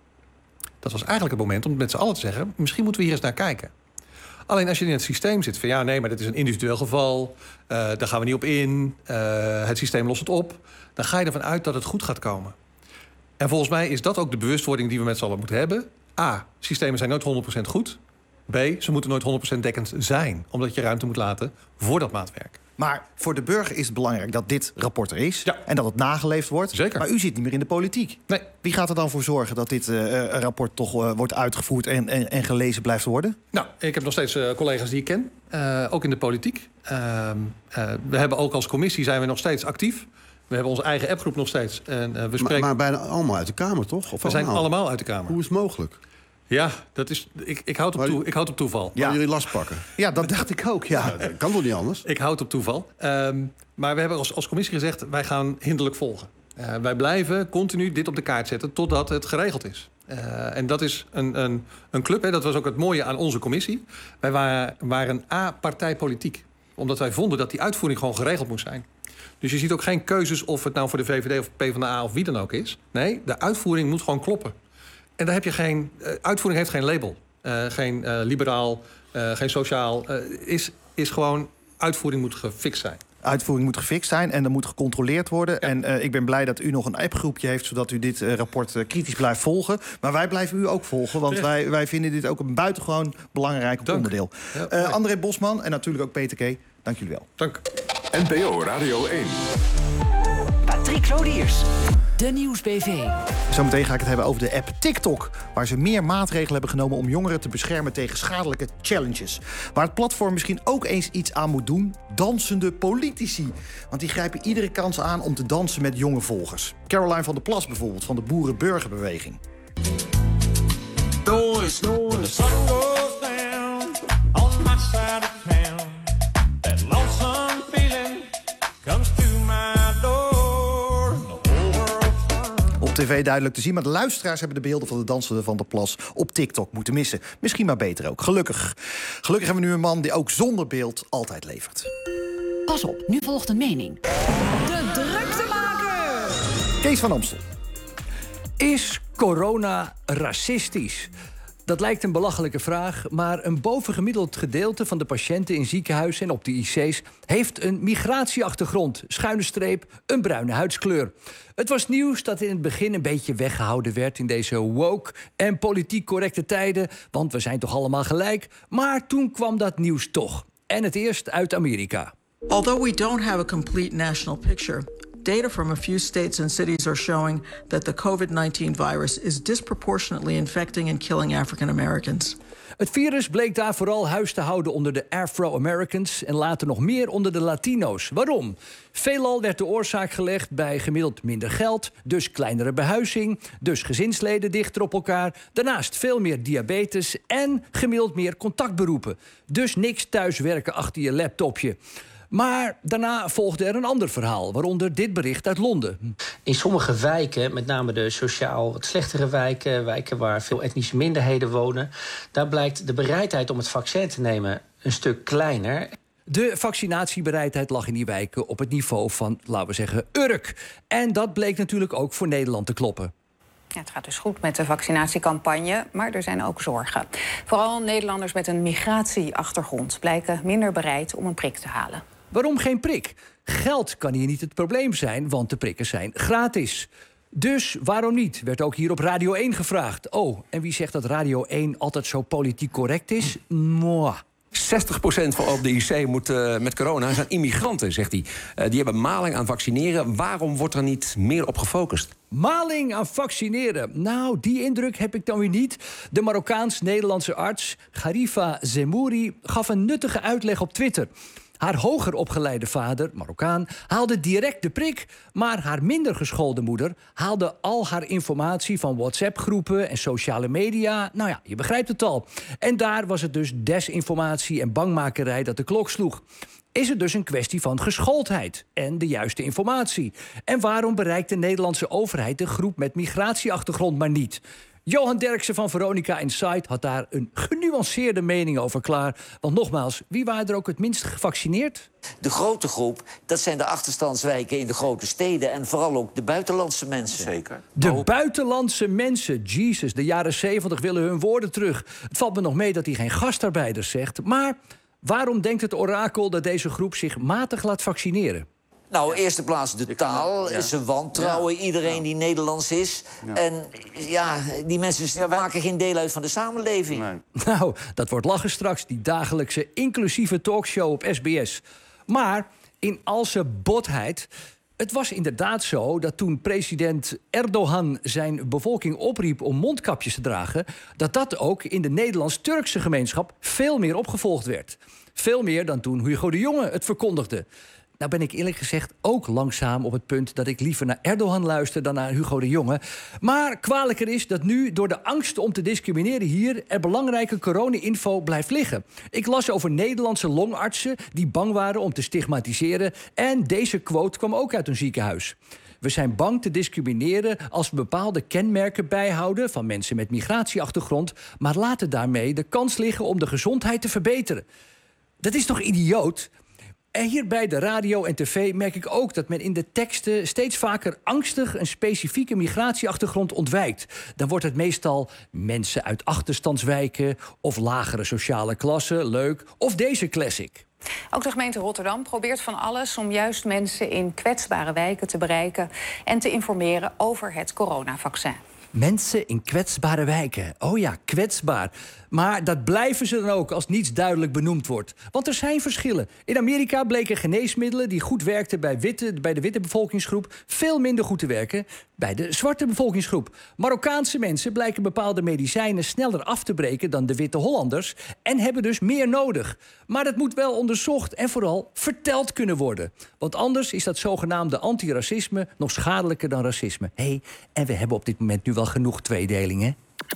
Dat was eigenlijk het moment om met z'n allen te zeggen, misschien moeten we hier eens naar kijken. Alleen als je in het systeem zit van ja, nee, maar dit is een individueel geval, uh, daar gaan we niet op in, uh, het systeem lost het op, dan ga je ervan uit dat het goed gaat komen. En volgens mij is dat ook de bewustwording die we met z'n allen moeten hebben. A, systemen zijn nooit honderd procent goed. B, ze moeten nooit honderd procent dekkend zijn. Omdat je ruimte moet laten voor dat maatwerk. Maar voor de burger is het belangrijk dat dit rapport er is. Ja. En dat het nageleefd wordt. Zeker. Maar u zit niet meer in de politiek. Nee. Wie gaat er dan voor zorgen dat dit uh, rapport toch uh, wordt uitgevoerd en, en, en gelezen blijft worden? Nou, ik heb nog steeds uh, collega's die ik ken. Uh, ook in de politiek. Uh, uh, we hebben ook als commissie zijn we nog steeds actief. We hebben onze eigen appgroep nog steeds. En, uh, we spreken... maar, maar bijna allemaal uit de Kamer, toch? Of we zijn allemaal? allemaal uit de Kamer. Hoe is het mogelijk? Ja, dat is, ik, ik, houd op toe, ik houd op toeval. Ja. Jullie last pakken? Ja, dat dacht ik ook, ja. ja dat kan toch niet anders? Ik houd op toeval. Um, maar we hebben als, als commissie gezegd, wij gaan hinderlijk volgen. Uh, wij blijven continu dit op de kaart zetten totdat het geregeld is. Uh, en dat is een, een, een club, hè, dat was ook het mooie aan onze commissie. Wij waren, waren A-partijpolitiek. Omdat wij vonden dat die uitvoering gewoon geregeld moest zijn. Dus je ziet ook geen keuzes of het nou voor de V V D of PvdA of wie dan ook is. Nee, de uitvoering moet gewoon kloppen. En daar heb je geen. Uh, uitvoering heeft geen label. Uh, geen uh, liberaal, uh, geen sociaal. Uh, is, is gewoon. Uitvoering moet gefixt zijn. Uitvoering moet gefixt zijn en er moet gecontroleerd worden. Ja. En uh, ik ben blij dat u nog een appgroepje heeft, zodat u dit uh, rapport uh, kritisch blijft volgen. Maar wij blijven u ook volgen, want wij, wij vinden dit ook een buitengewoon belangrijk dank. onderdeel. Ja, uh, André Bosman en natuurlijk ook Peter K. Dank jullie wel. Dank. N P O Radio één. Patrick Lodiers. De Nieuws B V. Zometeen ga ik het hebben over de app TikTok, waar ze meer maatregelen hebben genomen om jongeren te beschermen tegen schadelijke challenges. Waar het platform misschien ook eens iets aan moet doen, dansende politici. Want die grijpen iedere kans aan om te dansen met jonge volgers. Caroline van der Plas bijvoorbeeld, van de Boerenburgerbeweging. Op tv duidelijk te zien, maar de luisteraars hebben de beelden van de dansende Van der Plas op TikTok moeten missen. Misschien maar beter ook. Gelukkig. Gelukkig hebben we nu een man die ook zonder beeld altijd levert. Pas op, nu volgt een mening. De druktemaker! Kees van Amstel. Is corona racistisch? Dat lijkt een belachelijke vraag, maar een bovengemiddeld gedeelte van de patiënten in ziekenhuizen en op de I C's heeft een migratieachtergrond, schuine streep, een bruine huidskleur. Het was nieuws dat in het begin een beetje weggehouden werd in deze woke en politiek correcte tijden, want we zijn toch allemaal gelijk. Maar toen kwam dat nieuws toch. En het eerst uit Amerika. Although we don't have a complete national picture, data from a few states and cities are showing that the COVID nineteen virus is disproportionately infecting and killing African Americans. Het virus bleek daar vooral huis te houden onder de Afro-Americans en later nog meer onder de Latino's. Waarom? Veelal werd de oorzaak gelegd bij gemiddeld minder geld, dus kleinere behuizing, dus gezinsleden dichter op elkaar, daarnaast veel meer diabetes en gemiddeld meer contactberoepen. Dus niks thuiswerken achter je laptopje. Maar daarna volgde er een ander verhaal, waaronder dit bericht uit Londen. In sommige wijken, met name de sociaal wat slechtere wijken, wijken waar veel etnische minderheden wonen, daar blijkt de bereidheid om het vaccin te nemen een stuk kleiner. De vaccinatiebereidheid lag in die wijken op het niveau van, laten we zeggen, Urk. En dat bleek natuurlijk ook voor Nederland te kloppen. Ja, het gaat dus goed met de vaccinatiecampagne, maar er zijn ook zorgen. Vooral Nederlanders met een migratieachtergrond blijken minder bereid om een prik te halen. Waarom geen prik? Geld kan hier niet het probleem zijn, want de prikken zijn gratis. Dus waarom niet, werd ook hier op Radio één gevraagd. Oh, en wie zegt dat Radio één altijd zo politiek correct is? Mwah. zestig procent van op de I C moet uh, met corona zijn immigranten, zegt hij. Uh, die hebben maling aan vaccineren. Waarom wordt er niet meer op gefocust? Maling aan vaccineren. Nou, die indruk heb ik dan weer niet. De Marokkaans-Nederlandse arts Garifa Zemouri gaf een nuttige uitleg op Twitter. Haar hoger opgeleide vader, Marokkaan, haalde direct de prik, maar haar minder geschoolde moeder haalde al haar informatie van WhatsApp-groepen en sociale media. Nou ja, je begrijpt het al. En daar was het dus desinformatie en bangmakerij dat de klok sloeg. Is het dus een kwestie van geschooldheid en de juiste informatie? En waarom bereikt de Nederlandse overheid de groep met migratieachtergrond maar niet? Johan Derksen van Veronica Insight had daar een genuanceerde mening over klaar. Want nogmaals, wie waren er ook het minst gevaccineerd? De grote groep, dat zijn de achterstandswijken in de grote steden en vooral ook de buitenlandse mensen. Zeker. De oh. buitenlandse mensen, Jesus, de jaren zeventig willen hun woorden terug. Het valt me nog mee dat hij geen gastarbeiders zegt. Maar waarom denkt het orakel dat deze groep zich matig laat vaccineren? Nou, ja. eerste plaats de taal. Ja. Ze wantrouwen ja. iedereen ja. die Nederlands is. Ja. En ja, die mensen ja, wij... maken geen deel uit van de samenleving. Nee. Nou, dat wordt lachen straks, die dagelijkse inclusieve talkshow op S B S. Maar in al zijn botheid... Het was inderdaad zo dat toen president Erdogan zijn bevolking opriep om mondkapjes te dragen, dat dat ook in de Nederlands-Turkse gemeenschap veel meer opgevolgd werd. Veel meer dan toen Hugo de Jonge het verkondigde. Nou ben ik eerlijk gezegd ook langzaam op het punt dat ik liever naar Erdogan luister dan naar Hugo de Jonge. Maar kwalijker is dat nu door de angst om te discrimineren hier er belangrijke corona-info blijft liggen. Ik las over Nederlandse longartsen die bang waren om te stigmatiseren. En deze quote kwam ook uit een ziekenhuis. We zijn bang te discrimineren als we bepaalde kenmerken bijhouden van mensen met migratieachtergrond, maar laten daarmee de kans liggen om de gezondheid te verbeteren. Dat is toch idioot? En hier bij de radio en tv merk ik ook dat men in de teksten steeds vaker angstig een specifieke migratieachtergrond ontwijkt. Dan wordt het meestal mensen uit achterstandswijken of lagere sociale klassen, leuk, of deze classic. Ook de gemeente Rotterdam probeert van alles om juist mensen in kwetsbare wijken te bereiken en te informeren over het coronavaccin. Mensen in kwetsbare wijken. Oh ja, kwetsbaar. Maar dat blijven ze dan ook als niets duidelijk benoemd wordt. Want er zijn verschillen. In Amerika bleken geneesmiddelen die goed werkten bij, witte, bij de witte bevolkingsgroep veel minder goed te werken bij de zwarte bevolkingsgroep. Marokkaanse mensen blijken bepaalde medicijnen sneller af te breken dan de witte Hollanders en hebben dus meer nodig. Maar dat moet wel onderzocht en vooral verteld kunnen worden. Want anders is dat zogenaamde antiracisme nog schadelijker dan racisme. Hé, hey, en we hebben op dit moment nu wel genoeg tweedelingen.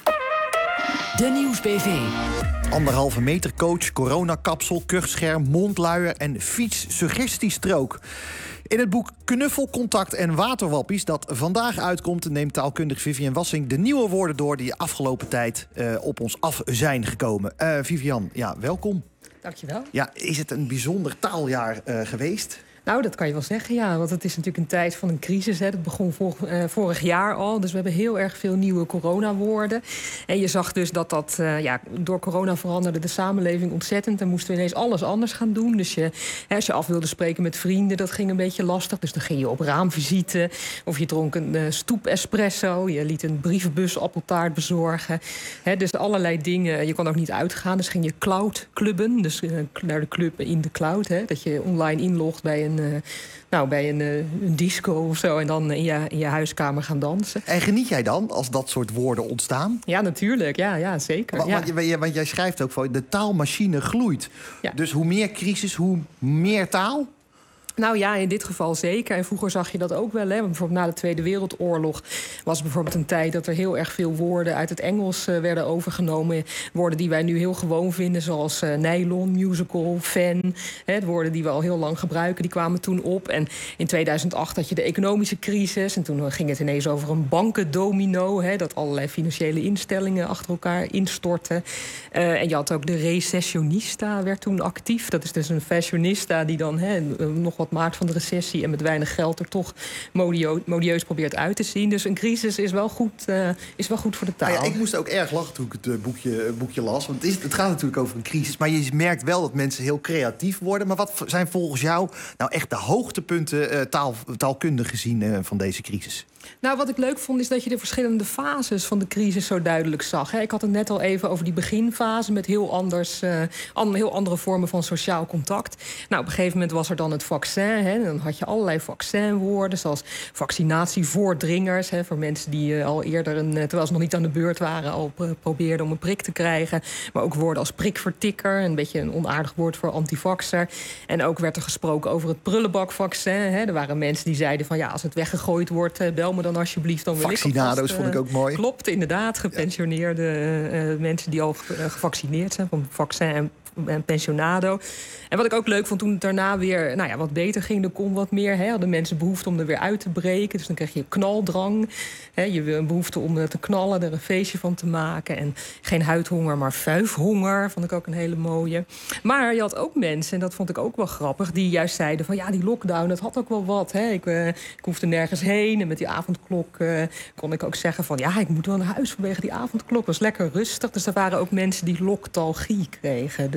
De Nieuws-B V. Anderhalve meter coach, coronakapsel, kuchscherm, mondluier en fietssuggestiestrook. In het boek Knuffelcontact en Waterwappies, dat vandaag uitkomt, neemt taalkundige Vivian Wassing de nieuwe woorden door die afgelopen tijd uh, op ons af zijn gekomen. Uh, Vivian, ja, welkom. Dankjewel. Ja, is het een bijzonder taaljaar uh, geweest? Nou, dat kan je wel zeggen, ja. Want het is natuurlijk een tijd van een crisis. Hè. Dat begon vor, uh, vorig jaar al. Dus we hebben heel erg veel nieuwe coronawoorden. En je zag dus dat dat... Uh, ja, door corona veranderde de samenleving ontzettend. En moesten we ineens alles anders gaan doen. Dus je, hè, als je af wilde spreken met vrienden, dat ging een beetje lastig. Dus dan ging je op raamvisite. Of je dronk een uh, stoep espresso. Je liet een brievenbus appeltaart bezorgen. Hè, dus allerlei dingen. Je kon ook niet uitgaan. Dus ging je cloudclubben. Dus uh, naar de club in de cloud. Hè, dat je online inlogt bij een Uh, nou, bij een, uh, een disco of zo en dan in je, in je huiskamer gaan dansen. En geniet jij dan als dat soort woorden ontstaan? Ja, natuurlijk. Ja, ja zeker. Want, ja. Want, want jij schrijft ook van de taalmachine gloeit. Ja. Dus hoe meer crisis, hoe meer taal? Nou ja, in dit geval zeker. En vroeger zag je dat ook wel. Hè. Bijvoorbeeld na de Tweede Wereldoorlog was bijvoorbeeld een tijd dat er heel erg veel woorden uit het Engels uh, werden overgenomen. Woorden die wij nu heel gewoon vinden, zoals uh, nylon, musical, fan. Hè, de woorden die we al heel lang gebruiken, die kwamen toen op. En in tweeduizend acht had je de economische crisis. En toen ging het ineens over een bankendomino. Hè, dat allerlei financiële instellingen achter elkaar instortten. Uh, en je had ook de recessionista, werd toen actief. Dat is dus een fashionista die dan hè, nog wat maakt van de recessie en met weinig geld er toch modieus, modieus probeert uit te zien. Dus een crisis is wel goed, uh, is wel goed voor de taal. Nou ja, ik moest ook erg lachen toen ik het uh, boekje, boekje las. Want het, is, het gaat natuurlijk over een crisis. Maar je merkt wel dat mensen heel creatief worden. Maar wat zijn volgens jou nou echt de hoogtepunten uh, taal, taalkundig gezien uh, van deze crisis? Nou, wat ik leuk vond is dat je de verschillende fases van de crisis zo duidelijk zag. Hè. Ik had het net al even over die beginfase met heel, anders, uh, an, heel andere vormen van sociaal contact. Nou, op een gegeven moment was er dan het vaccin. Hè. Dan had je allerlei vaccinwoorden, zoals vaccinatievoordringers. Hè, voor mensen die uh, al eerder, een, terwijl ze nog niet aan de beurt waren, al uh, probeerden om een prik te krijgen. Maar ook woorden als prikvertikker, een beetje een onaardig woord voor antivaxer. En ook werd er gesproken over het prullenbakvaccin. Hè. Er waren mensen die zeiden van ja, als het weggegooid wordt, uh, bel me dan alsjeblieft. Dan wil Vaccinado's ik alvast, uh, vond ik ook mooi. Klopt, inderdaad. Gepensioneerde uh, mensen die al uh, gevaccineerd zijn van vaccin en en pensionado. En wat ik ook leuk vond toen het daarna weer nou ja, wat beter ging, er kon wat meer. Hè, hadden mensen behoefte om er weer uit te breken. Dus dan kreeg je knaldrang. Hè, je wil een behoefte om te knallen, er een feestje van te maken. En geen huidhonger, maar vuifhonger. Vond ik ook een hele mooie. Maar je had ook mensen, en dat vond ik ook wel grappig, die juist zeiden van ja, die lockdown, dat had ook wel wat. Hè. Ik, uh, ik hoefde nergens heen. En met die avondklok uh, kon ik ook zeggen van ja, ik moet wel naar huis vanwege die avondklok. Dat was lekker rustig. Dus er waren ook mensen die loktalgie kregen. Dus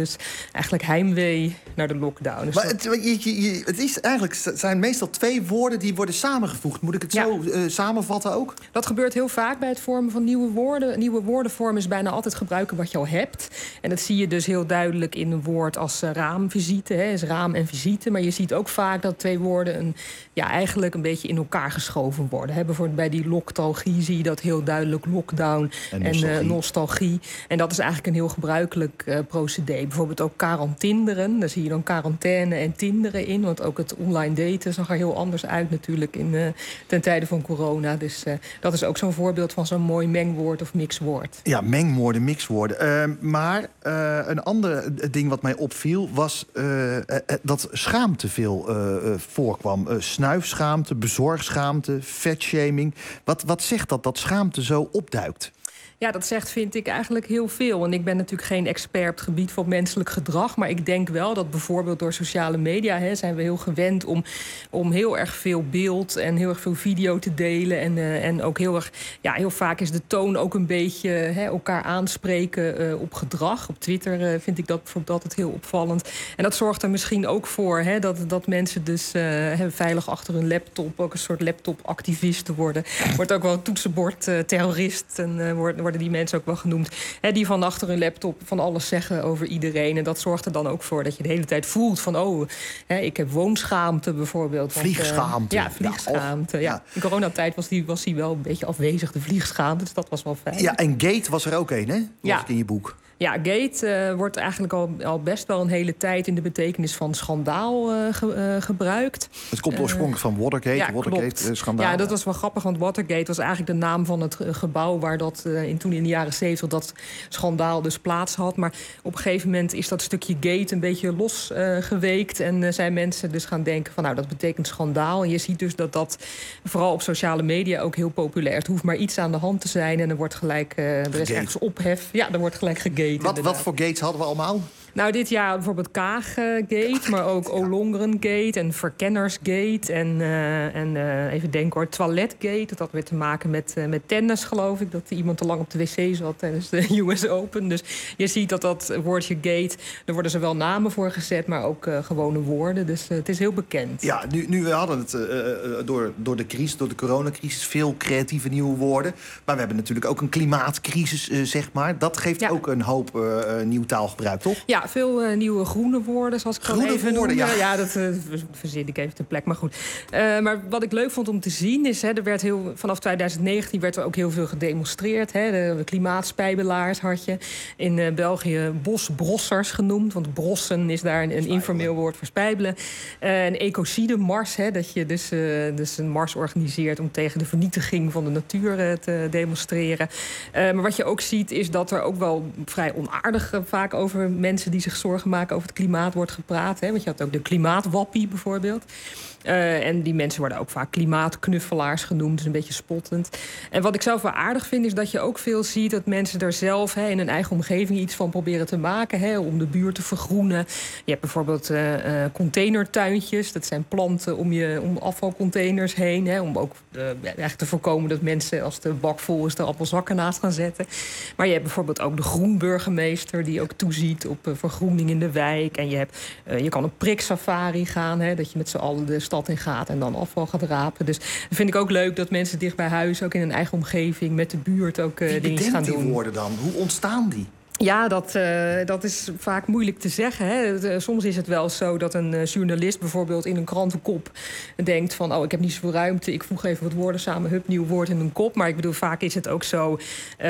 Dus eigenlijk heimwee naar de lockdown. Dus maar dat... het, je, je, het is eigenlijk zijn meestal twee woorden die worden samengevoegd. Moet ik het ja. zo uh, samenvatten ook? Dat gebeurt heel vaak bij het vormen van nieuwe woorden. Nieuwe woordenvorm is bijna altijd gebruiken wat je al hebt. En dat zie je dus heel duidelijk in een woord als uh, raamvisite. Hè, is raam en visite. Maar je ziet ook vaak dat twee woorden een, ja, eigenlijk een beetje in elkaar geschoven worden. Hè, bijvoorbeeld bij die loktalgie zie je dat heel duidelijk, lockdown en nostalgie. En, uh, nostalgie. En dat is eigenlijk een heel gebruikelijk uh, procedé. Bijvoorbeeld ook quarantinderen. Daar zie je dan quarantaine en tinderen in. Want ook het online daten zag er heel anders uit natuurlijk in, uh, ten tijde van corona. Dus uh, dat is ook zo'n voorbeeld van zo'n mooi mengwoord of mixwoord. Ja, mengwoorden, mixwoorden. Uh, maar uh, een ander ding wat mij opviel was uh, uh, dat schaamte veel uh, uh, voorkwam. Uh, snuifschaamte, bezorgschaamte, vetshaming. Wat, wat zegt dat, dat schaamte zo opduikt? Ja, dat zegt, vind ik, eigenlijk heel veel. En ik ben natuurlijk geen expert op het gebied van menselijk gedrag. Maar ik denk wel dat bijvoorbeeld door sociale media hè, zijn we heel gewend om, om heel erg veel beeld en heel erg veel video te delen. En, uh, en ook heel erg, ja, heel vaak is de toon ook een beetje hè, elkaar aanspreken uh, op gedrag. Op Twitter uh, vind ik dat bijvoorbeeld altijd heel opvallend. En dat zorgt er misschien ook voor hè, dat, dat mensen dus uh, hè, veilig achter hun laptop ook een soort laptop-activisten worden. Wordt ook wel een toetsenbord uh, terrorist en uh, wordt worden die mensen ook wel genoemd. Hè, die van achter hun laptop van alles zeggen over iedereen. En dat zorgt er dan ook voor dat je de hele tijd voelt van oh, hè, ik heb woonschaamte bijvoorbeeld. Vliegschaamte. Want, uh, ja, vliegschaamte. Ja, ja. In coronatijd was die, was die wel een beetje afwezig, de vliegschaamte. Dus dat was wel fijn. Ja, en Gate was er ook een, hè? Ja. In je boek. Ja, Gate uh, wordt eigenlijk al, al best wel een hele tijd in de betekenis van schandaal uh, ge, uh, gebruikt. Het komt oorspronkelijk uh, van Watergate, ja, Watergate-schandaal. Ja, dat was wel grappig, want Watergate was eigenlijk de naam van het gebouw waar dat uh, in, toen in de jaren zeventig dat schandaal dus plaats had. Maar op een gegeven moment is dat stukje Gate een beetje losgeweekt. Uh, en uh, zijn mensen dus gaan denken van nou, dat betekent schandaal. En je ziet dus dat dat vooral op sociale media ook heel populair is. Er hoeft maar iets aan de hand te zijn en er wordt gelijk, uh, er is ergens ophef. Ja, er wordt gelijk gegate. Wat, wat voor gates hadden we allemaal? Nou, dit jaar bijvoorbeeld Kaaggate, maar ook Ollongerengate en Verkennersgate. En, uh, en uh, even denken hoor, Toiletgate. Dat had weer te maken met, uh, met tennis, geloof ik. Dat iemand te lang op de wc zat tijdens de U S Open. Dus je ziet dat dat woordje gate, er worden zowel namen voor gezet, maar ook uh, gewone woorden. Dus uh, het is heel bekend. Ja, nu, nu we hadden het uh, door, door de crisis, door de coronacrisis, veel creatieve nieuwe woorden. Maar we hebben natuurlijk ook een klimaatcrisis, uh, zeg maar. Dat geeft ja. ook een hoop uh, nieuw taalgebruik, toch? Ja, veel uh, nieuwe groene woorden, zoals ik groene gewoon even woorden, noemde. Ja, ja dat uh, verzin ik even ter plek, maar goed. Uh, maar wat ik leuk vond om te zien is, hè, er werd heel, vanaf twintig negentien werd er ook heel veel gedemonstreerd. Hè, de, de klimaatspijbelaars had je. In uh, België bosbrossers genoemd, want brossen is daar een, een informeel woord voor spijbelen. Uh, een ecocidemars, hè, dat je dus, uh, dus een mars organiseert om tegen de vernietiging van de natuur uh, te demonstreren. Uh, maar wat je ook ziet is dat er ook wel vrij onaardig uh, vaak over mensen die zich zorgen maken over het klimaat wordt gepraat. Hè? Want je had ook de klimaatwappie bijvoorbeeld. Uh, en die mensen worden ook vaak klimaatknuffelaars genoemd. Dus een beetje spottend. En wat ik zelf wel aardig vind is dat je ook veel ziet dat mensen er zelf hè, in hun eigen omgeving iets van proberen te maken. Hè, om de buurt te vergroenen. Je hebt bijvoorbeeld uh, uh, containertuintjes. Dat zijn planten om, je, om afvalcontainers heen. Hè, om ook uh, eigenlijk te voorkomen dat mensen als de bak vol is er appelzakken naast gaan zetten. Maar je hebt bijvoorbeeld ook de groenburgemeester die ook toeziet op uh, vergroening in de wijk. En je, hebt, uh, je kan op priksafari gaan. Hè, dat je met z'n allen de stad in gaat en dan afval gaat rapen. Dus dat vind ik ook leuk dat mensen dicht bij huis, ook in hun eigen omgeving, met de buurt ook uh, dingen gaan doen. Wie die woorden dan? Hoe ontstaan die? Ja, dat, uh, dat is vaak moeilijk te zeggen. Hè. Soms is het wel zo dat een uh, journalist bijvoorbeeld in een krantenkop denkt van oh, ik heb niet zoveel ruimte, ik voeg even wat woorden samen, hup, nieuw woord in een kop. Maar ik bedoel, vaak is het ook zo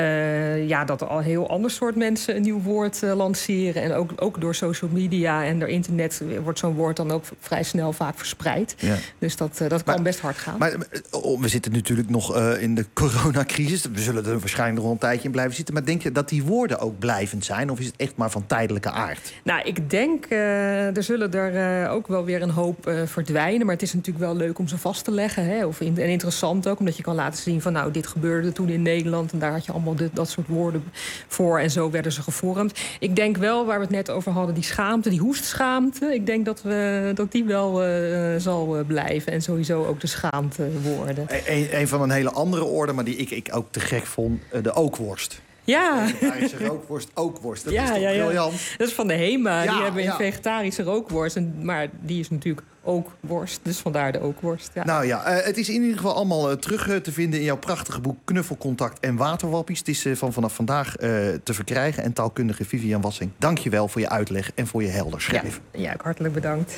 uh, ja, dat er al heel ander soort mensen een nieuw woord uh, lanceren. En ook, ook door social media en door internet wordt zo'n woord dan ook vrij snel vaak verspreid. Ja. Dus dat, uh, dat kan maar, best hard gaan. Maar oh, we zitten natuurlijk nog uh, in de coronacrisis. We zullen er waarschijnlijk nog een tijdje in blijven zitten. Maar denk je dat die woorden ook blijven zijn? Of is het echt maar van tijdelijke aard? Nou, ik denk, uh, er zullen er uh, ook wel weer een hoop uh, verdwijnen. Maar het is natuurlijk wel leuk om ze vast te leggen. Hè? Of in, en interessant ook, omdat je kan laten zien van nou, dit gebeurde toen in Nederland. En daar had je allemaal dit, dat soort woorden voor. En zo werden ze gevormd. Ik denk wel, waar we het net over hadden, die schaamte, die hoestschaamte. Ik denk dat, we, dat die wel uh, zal uh, blijven. En sowieso ook de schaamtewoorden. Een, een van een hele andere orde, maar die ik, ik ook te gek vond, uh, de ookworst. Ja. Vegetarische rookworst, ook worst. Dat ja, is toch ja, ja. briljant? Dat is van de HEMA. Ja, die hebben een ja. vegetarische rookworst. En, maar die is natuurlijk ook worst. Dus vandaar de ook worst. Ja. Nou ja, uh, het is in ieder geval allemaal uh, terug uh, te vinden in jouw prachtige boek Knuffelcontact en Waterwappies. Het is uh, van vanaf vandaag uh, te verkrijgen. En taalkundige Vivian Wassing, dank je wel voor je uitleg en voor je helder schrijven. Ja, ja, hartelijk bedankt.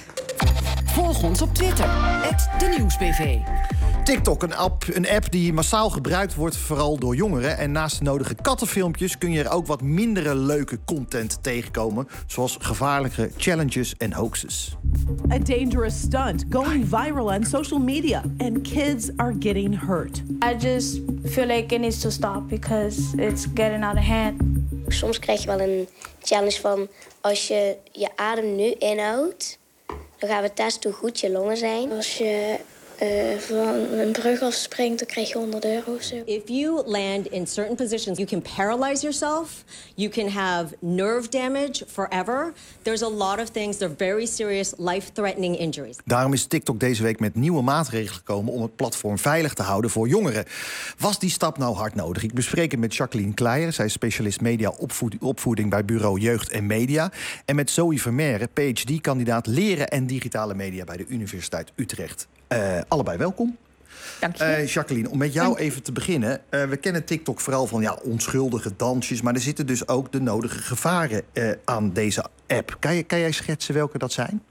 Volg ons op Twitter, at de Nieuwsbv. TikTok, een app, een app die massaal gebruikt wordt, vooral door jongeren. En naast de nodige kattenfilmpjes kun je er ook wat mindere leuke content tegenkomen. Zoals gevaarlijke challenges en hoaxes. A dangerous stunt going viral on social media and kids are getting hurt. I just feel like it needs to stop because it's getting out of hand. Soms krijg je wel een challenge van als je je adem nu inhoudt, dan gaan we testen hoe goed je longen zijn. Als je uh, van een brug afspringt, dan krijg je honderd euro of zo. If you land in certain positions, you can paralyze yourself. You can have nerve damage forever. There's a lot of things. They're very serious, life-threatening injuries. Daarom is TikTok deze week met nieuwe maatregelen gekomen om het platform veilig te houden voor jongeren. Was die stap nou hard nodig? Ik bespreek het met Jacqueline Kleijer. Zij is specialist media opvoed- opvoeding bij Bureau Jeugd en Media. En met Zoe Vermeire, P H D-kandidaat leren en digitale media bij de Universiteit Utrecht. Uh, allebei welkom. Dank je. Uh, Jacqueline, om met jou even te beginnen. Uh, we kennen TikTok vooral van ja, onschuldige dansjes, maar er zitten dus ook de nodige gevaren uh, aan deze app. Kan, je, kan jij schetsen welke dat zijn?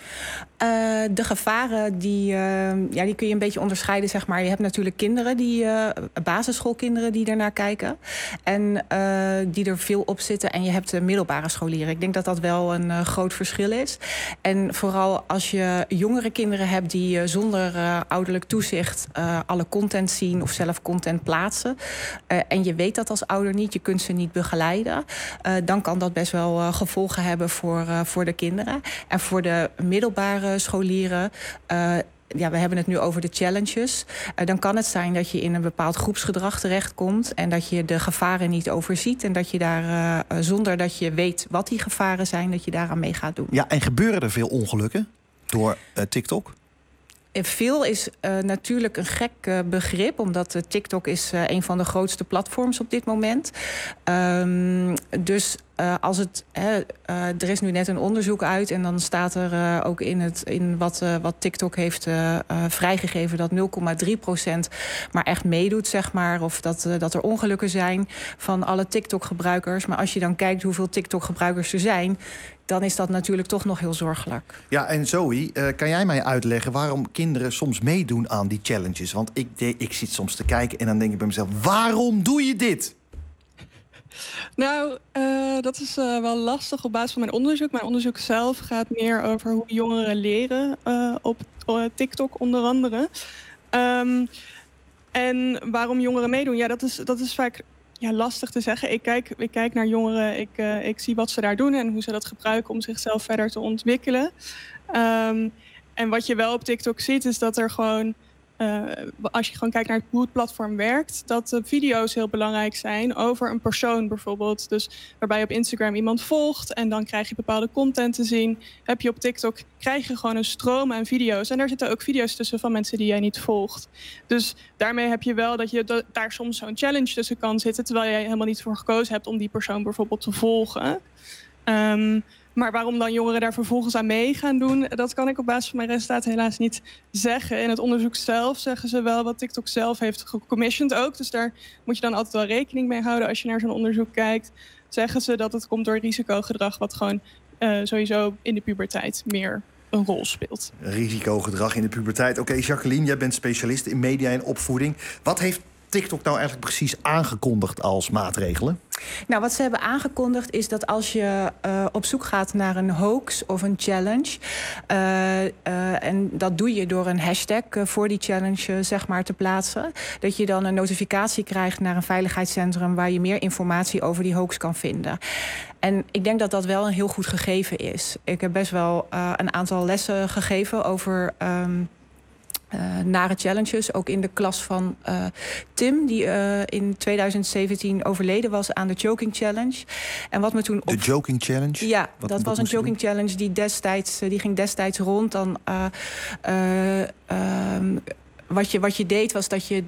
Uh, de gevaren die, uh, ja, die kun je een beetje onderscheiden, zeg maar. Je hebt natuurlijk kinderen, die, uh, basisschoolkinderen die ernaar kijken. En uh, die er veel op zitten. En je hebt de middelbare scholieren. Ik denk dat dat wel een uh, groot verschil is. En vooral als je jongere kinderen hebt die uh, zonder uh, ouderlijk toezicht uh, alle content zien of zelf content plaatsen. Uh, en je weet dat als ouder niet, je kunt ze niet begeleiden. Uh, dan kan dat best wel uh, gevolgen hebben voor, uh, voor de kinderen. En voor de middelbare scholieren, uh, ja, we hebben het nu over de challenges. Uh, dan kan het zijn dat je in een bepaald groepsgedrag terechtkomt en dat je de gevaren niet overziet en dat je daar, uh, zonder dat je weet wat die gevaren zijn, dat je daaraan mee gaat doen. Ja, en gebeuren er veel ongelukken door uh, TikTok? Veel is uh, natuurlijk een gek uh, begrip, omdat uh, TikTok is uh, een van de grootste platforms op dit moment. Um, dus uh, als het, uh, uh, er is nu net een onderzoek uit en dan staat er uh, ook in, het, in wat, uh, wat TikTok heeft uh, uh, vrijgegeven dat nul komma drie procent maar echt meedoet, zeg maar. Of dat, uh, dat er ongelukken zijn van alle TikTok-gebruikers. Maar als je dan kijkt hoeveel TikTok-gebruikers er zijn, dan is dat natuurlijk toch nog heel zorgelijk. Ja, en Zoe, uh, kan jij mij uitleggen waarom kinderen soms meedoen aan die challenges? Want ik, de, ik zit soms te kijken en dan denk ik bij mezelf, waarom doe je dit? Nou, uh, dat is uh, wel lastig op basis van mijn onderzoek. Mijn onderzoek zelf gaat meer over hoe jongeren leren uh, op uh, TikTok onder andere. Um, en waarom jongeren meedoen, ja, dat is, dat is vaak ja, lastig te zeggen. Ik kijk, ik kijk naar jongeren, ik, uh, ik zie wat ze daar doen en hoe ze dat gebruiken om zichzelf verder te ontwikkelen. Um, en wat je wel op TikTok ziet, is dat er gewoon, Uh, als je gewoon kijkt naar hoe het platform werkt, dat de video's heel belangrijk zijn over een persoon bijvoorbeeld. Dus waarbij je op Instagram iemand volgt en dan krijg je bepaalde content te zien. Heb je op TikTok, krijg je gewoon een stroom aan video's. En daar zitten ook video's tussen van mensen die jij niet volgt. Dus daarmee heb je wel dat je da- daar soms zo'n challenge tussen kan zitten, terwijl jij helemaal niet voor gekozen hebt om die persoon bijvoorbeeld te volgen. Um, Maar waarom dan jongeren daar vervolgens aan mee gaan doen, dat kan ik op basis van mijn resultaten helaas niet zeggen. In het onderzoek zelf zeggen ze wel wat TikTok zelf heeft gecommissioned ook. Dus daar moet je dan altijd wel rekening mee houden als je naar zo'n onderzoek kijkt. Zeggen ze dat het komt door risicogedrag wat gewoon uh, sowieso in de puberteit meer een rol speelt. Risicogedrag in de puberteit. Oké, okay, Jacqueline, jij bent specialist in media en opvoeding. Wat heeft TikTok nou eigenlijk precies aangekondigd als maatregelen? Nou, wat ze hebben aangekondigd is dat als je uh, op zoek gaat naar een hoax of een challenge, Uh, uh, en dat doe je door een hashtag uh, voor die challenge uh, zeg maar te plaatsen, dat je dan een notificatie krijgt naar een veiligheidscentrum waar je meer informatie over die hoax kan vinden. En ik denk dat dat wel een heel goed gegeven is. Ik heb best wel uh, een aantal lessen gegeven over Um, Uh, nare challenges, ook in de klas van uh, Tim, die uh, in twintig zeventien overleden was aan de Joking Challenge. En wat me toen op... De Joking Challenge? Ja, wat, dat wat was een Joking doen? Challenge die destijds, uh, die ging destijds rond. Dan, uh, uh, um, wat, je, wat je deed was dat je de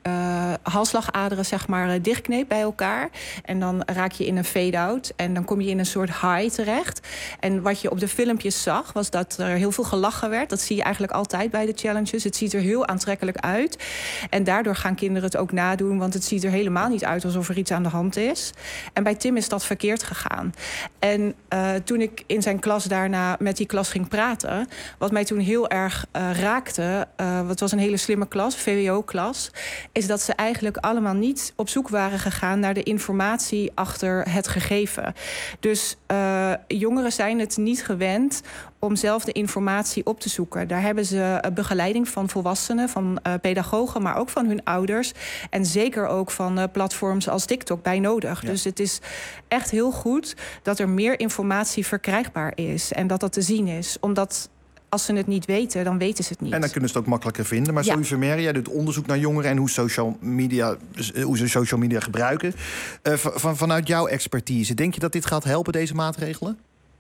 uh, halsslagaderen zeg maar uh, dichtkneep bij elkaar. En dan raak je in een fade-out. En dan kom je in een soort high terecht. En wat je op de filmpjes zag, was dat er heel veel gelachen werd. Dat zie je eigenlijk altijd bij de challenges. Het ziet er heel aantrekkelijk uit. En daardoor gaan kinderen het ook nadoen, want het ziet er helemaal niet uit alsof er iets aan de hand is. En bij Tim is dat verkeerd gegaan. En uh, toen ik in zijn klas daarna met die klas ging praten, wat mij toen heel erg uh, raakte, uh, het was een hele slimme klas, V W O-klas, is dat ze eigenlijk allemaal niet op zoek waren gegaan naar de informatie achter het gegeven. Dus uh, jongeren zijn het niet gewend om zelf de informatie op te zoeken. Daar hebben ze begeleiding van volwassenen, van uh, pedagogen, maar ook van hun ouders. En zeker ook van uh, platforms als TikTok bij nodig. Ja. Dus het is echt heel goed dat er meer informatie verkrijgbaar is en dat dat te zien is. Omdat als ze het niet weten, dan weten ze het niet. En dan kunnen ze het ook makkelijker vinden. Maar ja. Zoe Vermeer, jij doet onderzoek naar jongeren en hoe, social media, hoe ze social media gebruiken. Uh, van, vanuit jouw expertise, denk je dat dit gaat helpen, deze maatregelen?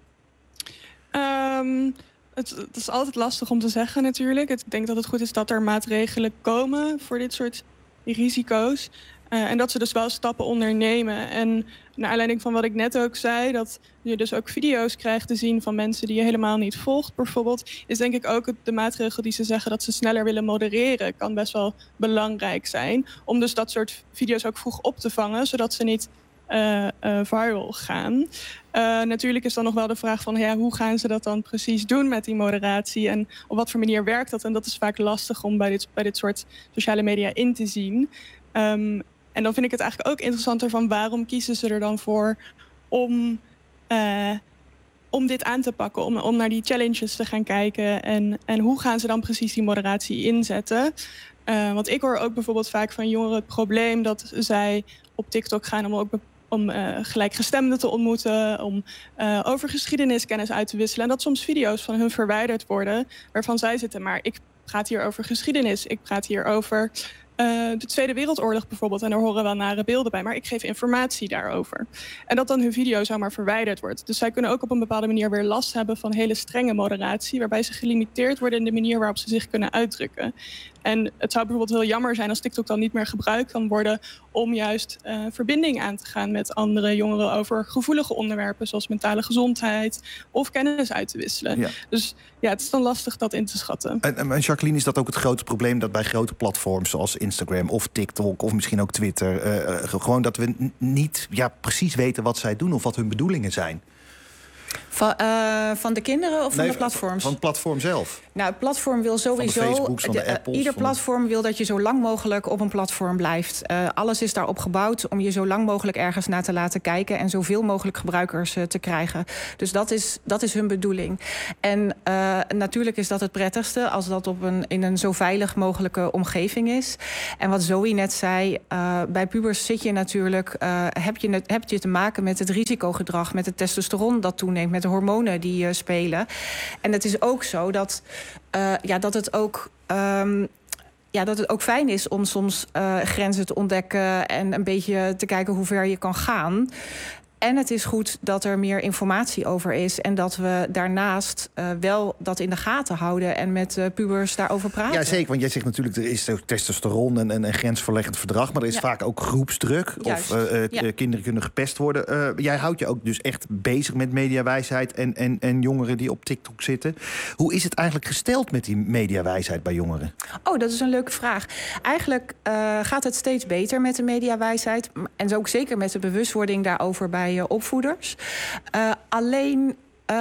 Um, het, het is altijd lastig om te zeggen natuurlijk. Ik denk dat het goed is dat er maatregelen komen voor dit soort risico's. Uh, en dat ze dus wel stappen ondernemen. En naar aanleiding van wat ik net ook zei, dat je dus ook video's krijgt te zien van mensen die je helemaal niet volgt bijvoorbeeld, is denk ik ook de maatregel die ze zeggen dat ze sneller willen modereren, kan best wel belangrijk zijn. Om dus dat soort video's ook vroeg op te vangen, zodat ze niet Uh, uh, viral gaan. Uh, natuurlijk is dan nog wel de vraag van ja, hoe gaan ze dat dan precies doen met die moderatie en op wat voor manier werkt dat? En dat is vaak lastig om bij dit, bij dit soort sociale media in te zien. Um, en dan vind ik het eigenlijk ook interessanter van waarom kiezen ze er dan voor om, uh, om dit aan te pakken, om, om naar die challenges te gaan kijken en, en hoe gaan ze dan precies die moderatie inzetten? Uh, want ik hoor ook bijvoorbeeld vaak van jongeren het probleem dat zij op TikTok gaan om ook om uh, gelijkgestemden te ontmoeten, om uh, over geschiedeniskennis uit te wisselen. En dat soms video's van hun verwijderd worden, waarvan zij zitten, maar ik praat hier over geschiedenis, ik praat hier over uh, de Tweede Wereldoorlog bijvoorbeeld, en er horen wel nare beelden bij, maar ik geef informatie daarover. En dat dan hun video zomaar verwijderd wordt. Dus zij kunnen ook op een bepaalde manier weer last hebben van hele strenge moderatie, waarbij ze gelimiteerd worden in de manier waarop ze zich kunnen uitdrukken. En het zou bijvoorbeeld heel jammer zijn als TikTok dan niet meer gebruikt kan worden om juist uh, verbinding aan te gaan met andere jongeren over gevoelige onderwerpen zoals mentale gezondheid of kennis uit te wisselen. Ja. Dus ja, het is dan lastig dat in te schatten. En, en Jacqueline, is dat ook het grote probleem dat bij grote platforms zoals Instagram of TikTok of misschien ook Twitter, uh, gewoon dat we n- niet ja, precies weten wat zij doen of wat hun bedoelingen zijn? Van, uh, van de kinderen of nee, van de platforms? Van het platform zelf. Nou, het platform wil sowieso. Van de Facebooks, van de, de Apples, ieder van platform wil dat je zo lang mogelijk op een platform blijft. Uh, alles is daarop gebouwd om je zo lang mogelijk ergens naar te laten kijken en zoveel mogelijk gebruikers uh, te krijgen. Dus dat is, dat is hun bedoeling. En uh, natuurlijk is dat het prettigste als dat op een, in een zo veilig mogelijke omgeving is. En wat Zoe net zei, uh, bij pubers zit je natuurlijk, uh, heb, je, heb je te maken met het risicogedrag, met het testosteron dat toeneemt, met de hormonen die uh, spelen. En het is ook zo dat, uh, ja, dat het ook Um, ja, dat het ook fijn is om soms uh, grenzen te ontdekken en een beetje te kijken hoe ver je kan gaan. En het is goed dat er meer informatie over is en dat we daarnaast uh, wel dat in de gaten houden en met uh, pubers daarover praten. Ja, zeker, want jij zegt natuurlijk er is testosteron en, en een grensverleggend gedrag, maar er is ja. vaak ook groepsdruk. Juist. Of uh, ja. kinderen kunnen gepest worden. Uh, jij houdt je ook dus echt bezig met mediawijsheid en, en, en jongeren die op TikTok zitten. Hoe is het eigenlijk gesteld met die mediawijsheid bij jongeren? Oh, dat is een leuke vraag. Eigenlijk uh, gaat het steeds beter met de mediawijsheid en ook zeker met de bewustwording daarover bij opvoeders. Uh, alleen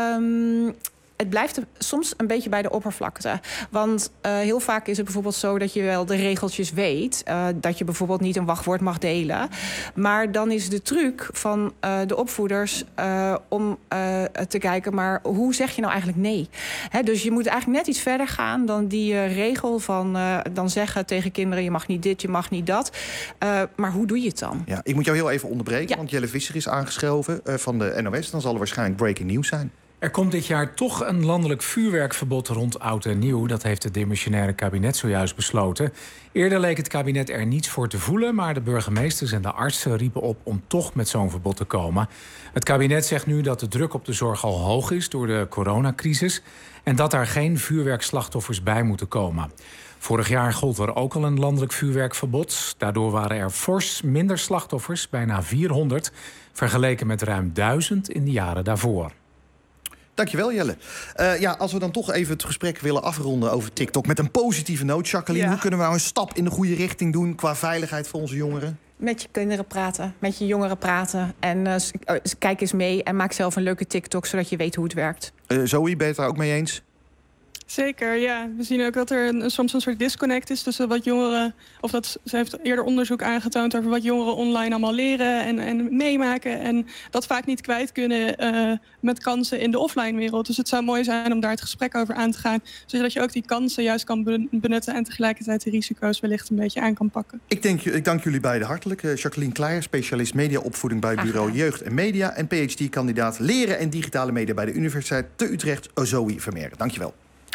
um, het blijft soms een beetje bij de oppervlakte. Want uh, heel vaak is het bijvoorbeeld zo dat je wel de regeltjes weet. Uh, dat je bijvoorbeeld niet een wachtwoord mag delen. Maar dan is de truc van uh, de opvoeders uh, om uh, te kijken, maar hoe zeg je nou eigenlijk nee? He, dus je moet eigenlijk net iets verder gaan dan die uh, regel van uh, dan zeggen tegen kinderen, je mag niet dit, je mag niet dat. Uh, maar hoe doe je het dan? Ja, ik moet jou heel even onderbreken, ja. want Jelle Visser is aangeschoven uh, van de N O S. Dan zal er waarschijnlijk breaking news zijn. Er komt dit jaar toch een landelijk vuurwerkverbod rond oud en nieuw. Dat heeft het demissionaire kabinet zojuist besloten. Eerder leek het kabinet er niets voor te voelen, maar de burgemeesters en de artsen riepen op om toch met zo'n verbod te komen. Het kabinet zegt nu dat de druk op de zorg al hoog is door de coronacrisis en dat daar geen vuurwerkslachtoffers bij moeten komen. Vorig jaar gold er ook al een landelijk vuurwerkverbod. Daardoor waren er fors minder slachtoffers, bijna vierhonderd, vergeleken met ruim duizend in de jaren daarvoor. Dankjewel, Jelle. Uh, ja, als we dan toch even het gesprek willen afronden over TikTok met een positieve noot, Jacqueline, Ja. hoe kunnen we nou een stap in de goede richting doen qua veiligheid voor onze jongeren? Met je kinderen praten, met je jongeren praten. En uh, s- uh, s- kijk eens mee en maak zelf een leuke TikTok, zodat je weet hoe het werkt. Uh, Zoe, ben je het daar ook mee eens? Zeker, ja. We zien ook dat er een, soms een soort disconnect is tussen wat jongeren... of dat ze heeft eerder onderzoek aangetoond over wat jongeren online allemaal leren en, en meemaken. En dat vaak niet kwijt kunnen uh, met kansen in de offline wereld. Dus het zou mooi zijn om daar het gesprek over aan te gaan. Zodat je ook die kansen juist kan ben- benutten en tegelijkertijd de risico's wellicht een beetje aan kan pakken. Ik, denk, ik dank jullie beiden hartelijk. Uh, Jacqueline Kleijer, specialist mediaopvoeding bij Bureau Jeugd en Media en P H D-kandidaat leren en digitale media bij de Universiteit te Utrecht, Zoe Vermeer. Dankjewel.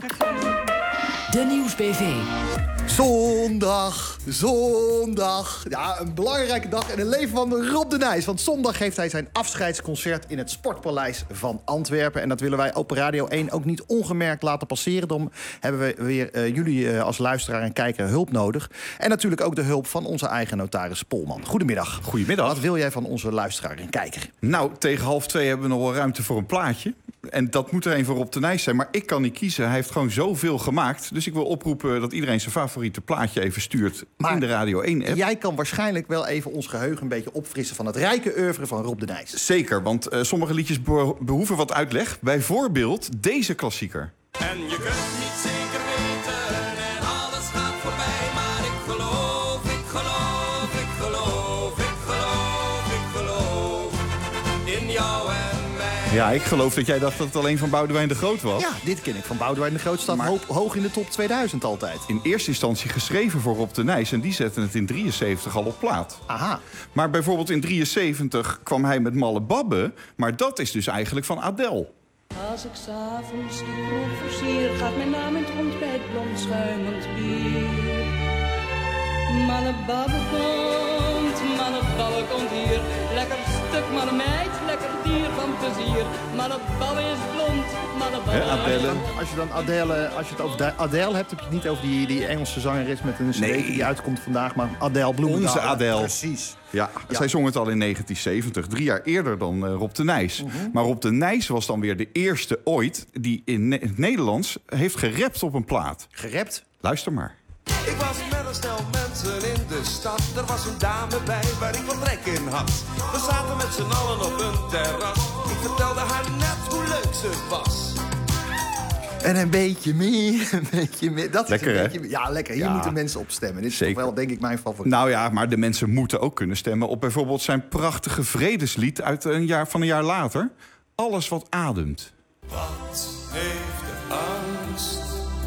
De Nieuws B V. Zondag, zondag. Ja, een belangrijke dag in het leven van Rob de Nijs. Want zondag geeft hij zijn afscheidsconcert in het Sportpaleis van Antwerpen. En dat willen wij op Radio één ook niet ongemerkt laten passeren. Dan hebben we weer uh, jullie uh, als luisteraar en kijker hulp nodig. En natuurlijk ook de hulp van onze eigen notaris Polman. Goedemiddag. Goedemiddag. Wat wil jij van onze luisteraar en kijker? Nou, tegen half twee hebben we nog wel ruimte voor een plaatje. En dat moet er een voor Rob de Nijs zijn. Maar ik kan niet kiezen. Hij heeft gewoon zoveel gemaakt. Dus ik wil oproepen dat iedereen zijn favoriete plaatje even stuurt Maar in de Radio één-app. Jij kan waarschijnlijk wel even ons geheugen een beetje opfrissen van het rijke oeuvre van Rob de Nijs. Zeker, want uh, sommige liedjes be- behoeven wat uitleg. Bijvoorbeeld deze klassieker. En je kunt niet zeker weten en alles gaat voorbij. Maar ik geloof, ik geloof, ik geloof, ik geloof, ik geloof in jou en mij. Ja, ik geloof dat jij dacht dat het alleen van Boudewijn de Groot was. Ja, dit ken ik van Boudewijn de Groot. Staat hoog, hoog in de top tweeduizend altijd. In eerste instantie geschreven voor Rob de Nijs. En die zette het in drieënzeventig al op plaat. Aha. Maar bijvoorbeeld in drieënzeventig kwam hij met Malle Babbe. Maar dat is dus eigenlijk van Adele. Als ik s'avonds de kroeg versier, gaat mijn naam in het ontbijt blond schuimend bier. Malle Babbe komt, Malle Babbe komt hier. Lekker stuk, Malle meid, lekker dier van plezier. Malle Babbe is blond, Malle Babbe... He, Adele. Als je dan Adele, als je het over Adele hebt, heb je het niet over die, die Engelse zangeres met een C D Nee. die uitkomt vandaag, maar Adele Bloemendaal. Onze Adele. Precies. Ja, Ja. zij zong het al in negentien zeventig, drie jaar eerder dan uh, Rob de Nijs. Mhm. Maar Rob de Nijs was dan weer de eerste ooit die in ne- het Nederlands heeft gerapt op een plaat. Gerapt? Luister maar. Ik was met een stel mensen in de stad. Er was een dame bij waar ik wat trek in had. We zaten met z'n allen op een terras. Ik vertelde haar net hoe leuk ze was. En een beetje meer, een beetje meer. Dat Lekker, is een hè? beetje, ja, lekker. Hier Ja. moeten mensen op stemmen. Dit is Zeker. toch wel, denk ik, mijn favoriet. Nou ja, maar de mensen moeten ook kunnen stemmen op bijvoorbeeld zijn prachtige vredeslied uit een jaar, van een jaar later. Alles wat ademt. Wat heeft de angst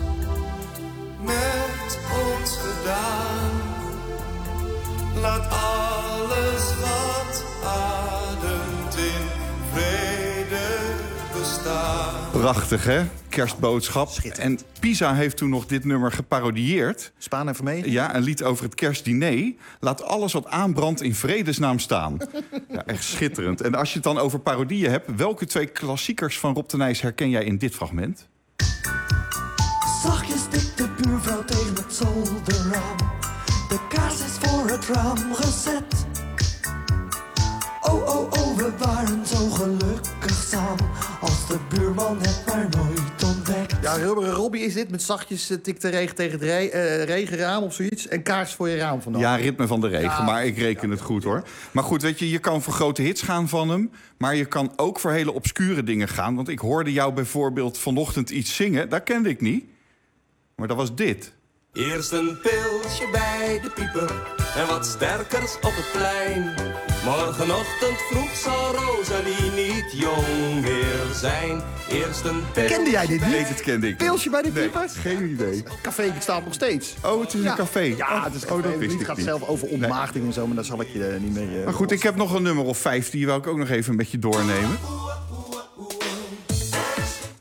met ons gedaan? Laat alles wat ademt in vrede bestaan. Prachtig, hè? Kerstboodschap. En Pisa heeft toen nog dit nummer geparodieerd. Spaan en Vermegen? Ja, een lied over het kerstdiner. Laat alles wat aanbrandt in vredesnaam staan. Ja, echt schitterend. En als je het dan over parodieën hebt... welke twee klassiekers van Rob de Nijs herken jij in dit fragment? Zachtjes stikt de buurvrouw tegen het zolderraam. De kaars is voor het raam gezet. Oh, oh, oh, we waren zo gelukkig samen. Als de buurman het maar nooit ontdekt. Ja, rubberen Robbie is dit met zachtjes uh, tikt de regen tegen het re uh, regenraam of zoiets. En kaars voor je raam vandaan. Ja, ritme van de regen, Ja. maar ik reken het goed, hoor. Maar goed, weet je, je kan voor grote hits gaan van hem... maar je kan ook voor hele obscure dingen gaan. Want ik hoorde jou bijvoorbeeld vanochtend iets zingen. Dat kende ik niet. Maar dat was dit. Eerst een pilsje bij de pieper en wat sterkers op het plein. Morgenochtend vroeg zal Rosalie niet jong meer zijn. Eerst een pilsje. Kende jij dit niet? Nee, dit kende ik. Pilsje bij de Nee, piepers? geen idee. Café bestaat nog steeds. Oh, het is Ja. een café. Ja, het is oh, dat wist het ik gaat niet. zelf over ontmaagding en zo, maar daar zal ik je uh, niet mee... Uh, Maar goed, ik heb nog een nummer of vijf... die wil ik ook nog even met je doornemen.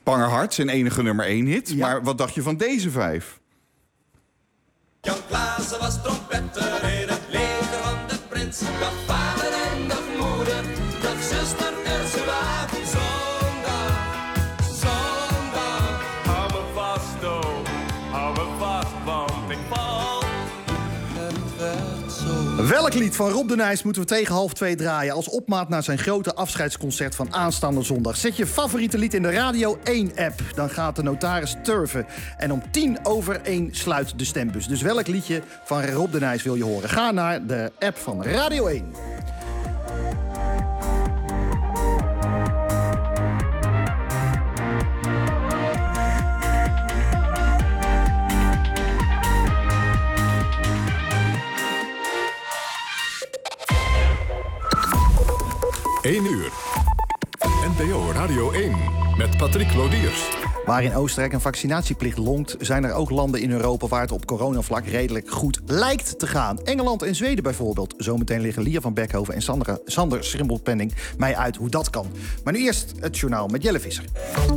Pangerhart, zijn enige nummer één hit. Ja. Maar wat dacht je van deze vijf? Jan Klaassen was trompetter in het leger van de prins. Dag vader en dag moeder, dag zuster Ursula. Zondag, zondag, hou me vast, oh, hou me vast, want ik val. Het werd zo. Welk lied van Rob de Nijs moeten we tegen half twee draaien als opmaat naar zijn grote afscheidsconcert van aanstaande zondag? Zet je favoriete lied in de Radio één-app. Dan gaat de notaris turven. En om tien over één sluit de stembus. Dus welk liedje van Rob de Nijs wil je horen? Ga naar de app van Radio één. één uur. N P O Radio één met Patrick Lodiers. Waar in Oostenrijk een vaccinatieplicht lonkt, zijn er ook landen in Europa waar het op coronavlak redelijk goed lijkt te gaan. Engeland en Zweden bijvoorbeeld. Zometeen liggen Lia van Beckhoven en Sandra, Sander Schrimmelpenning mij uit hoe dat kan. Maar nu eerst het journaal met Jelle Visser.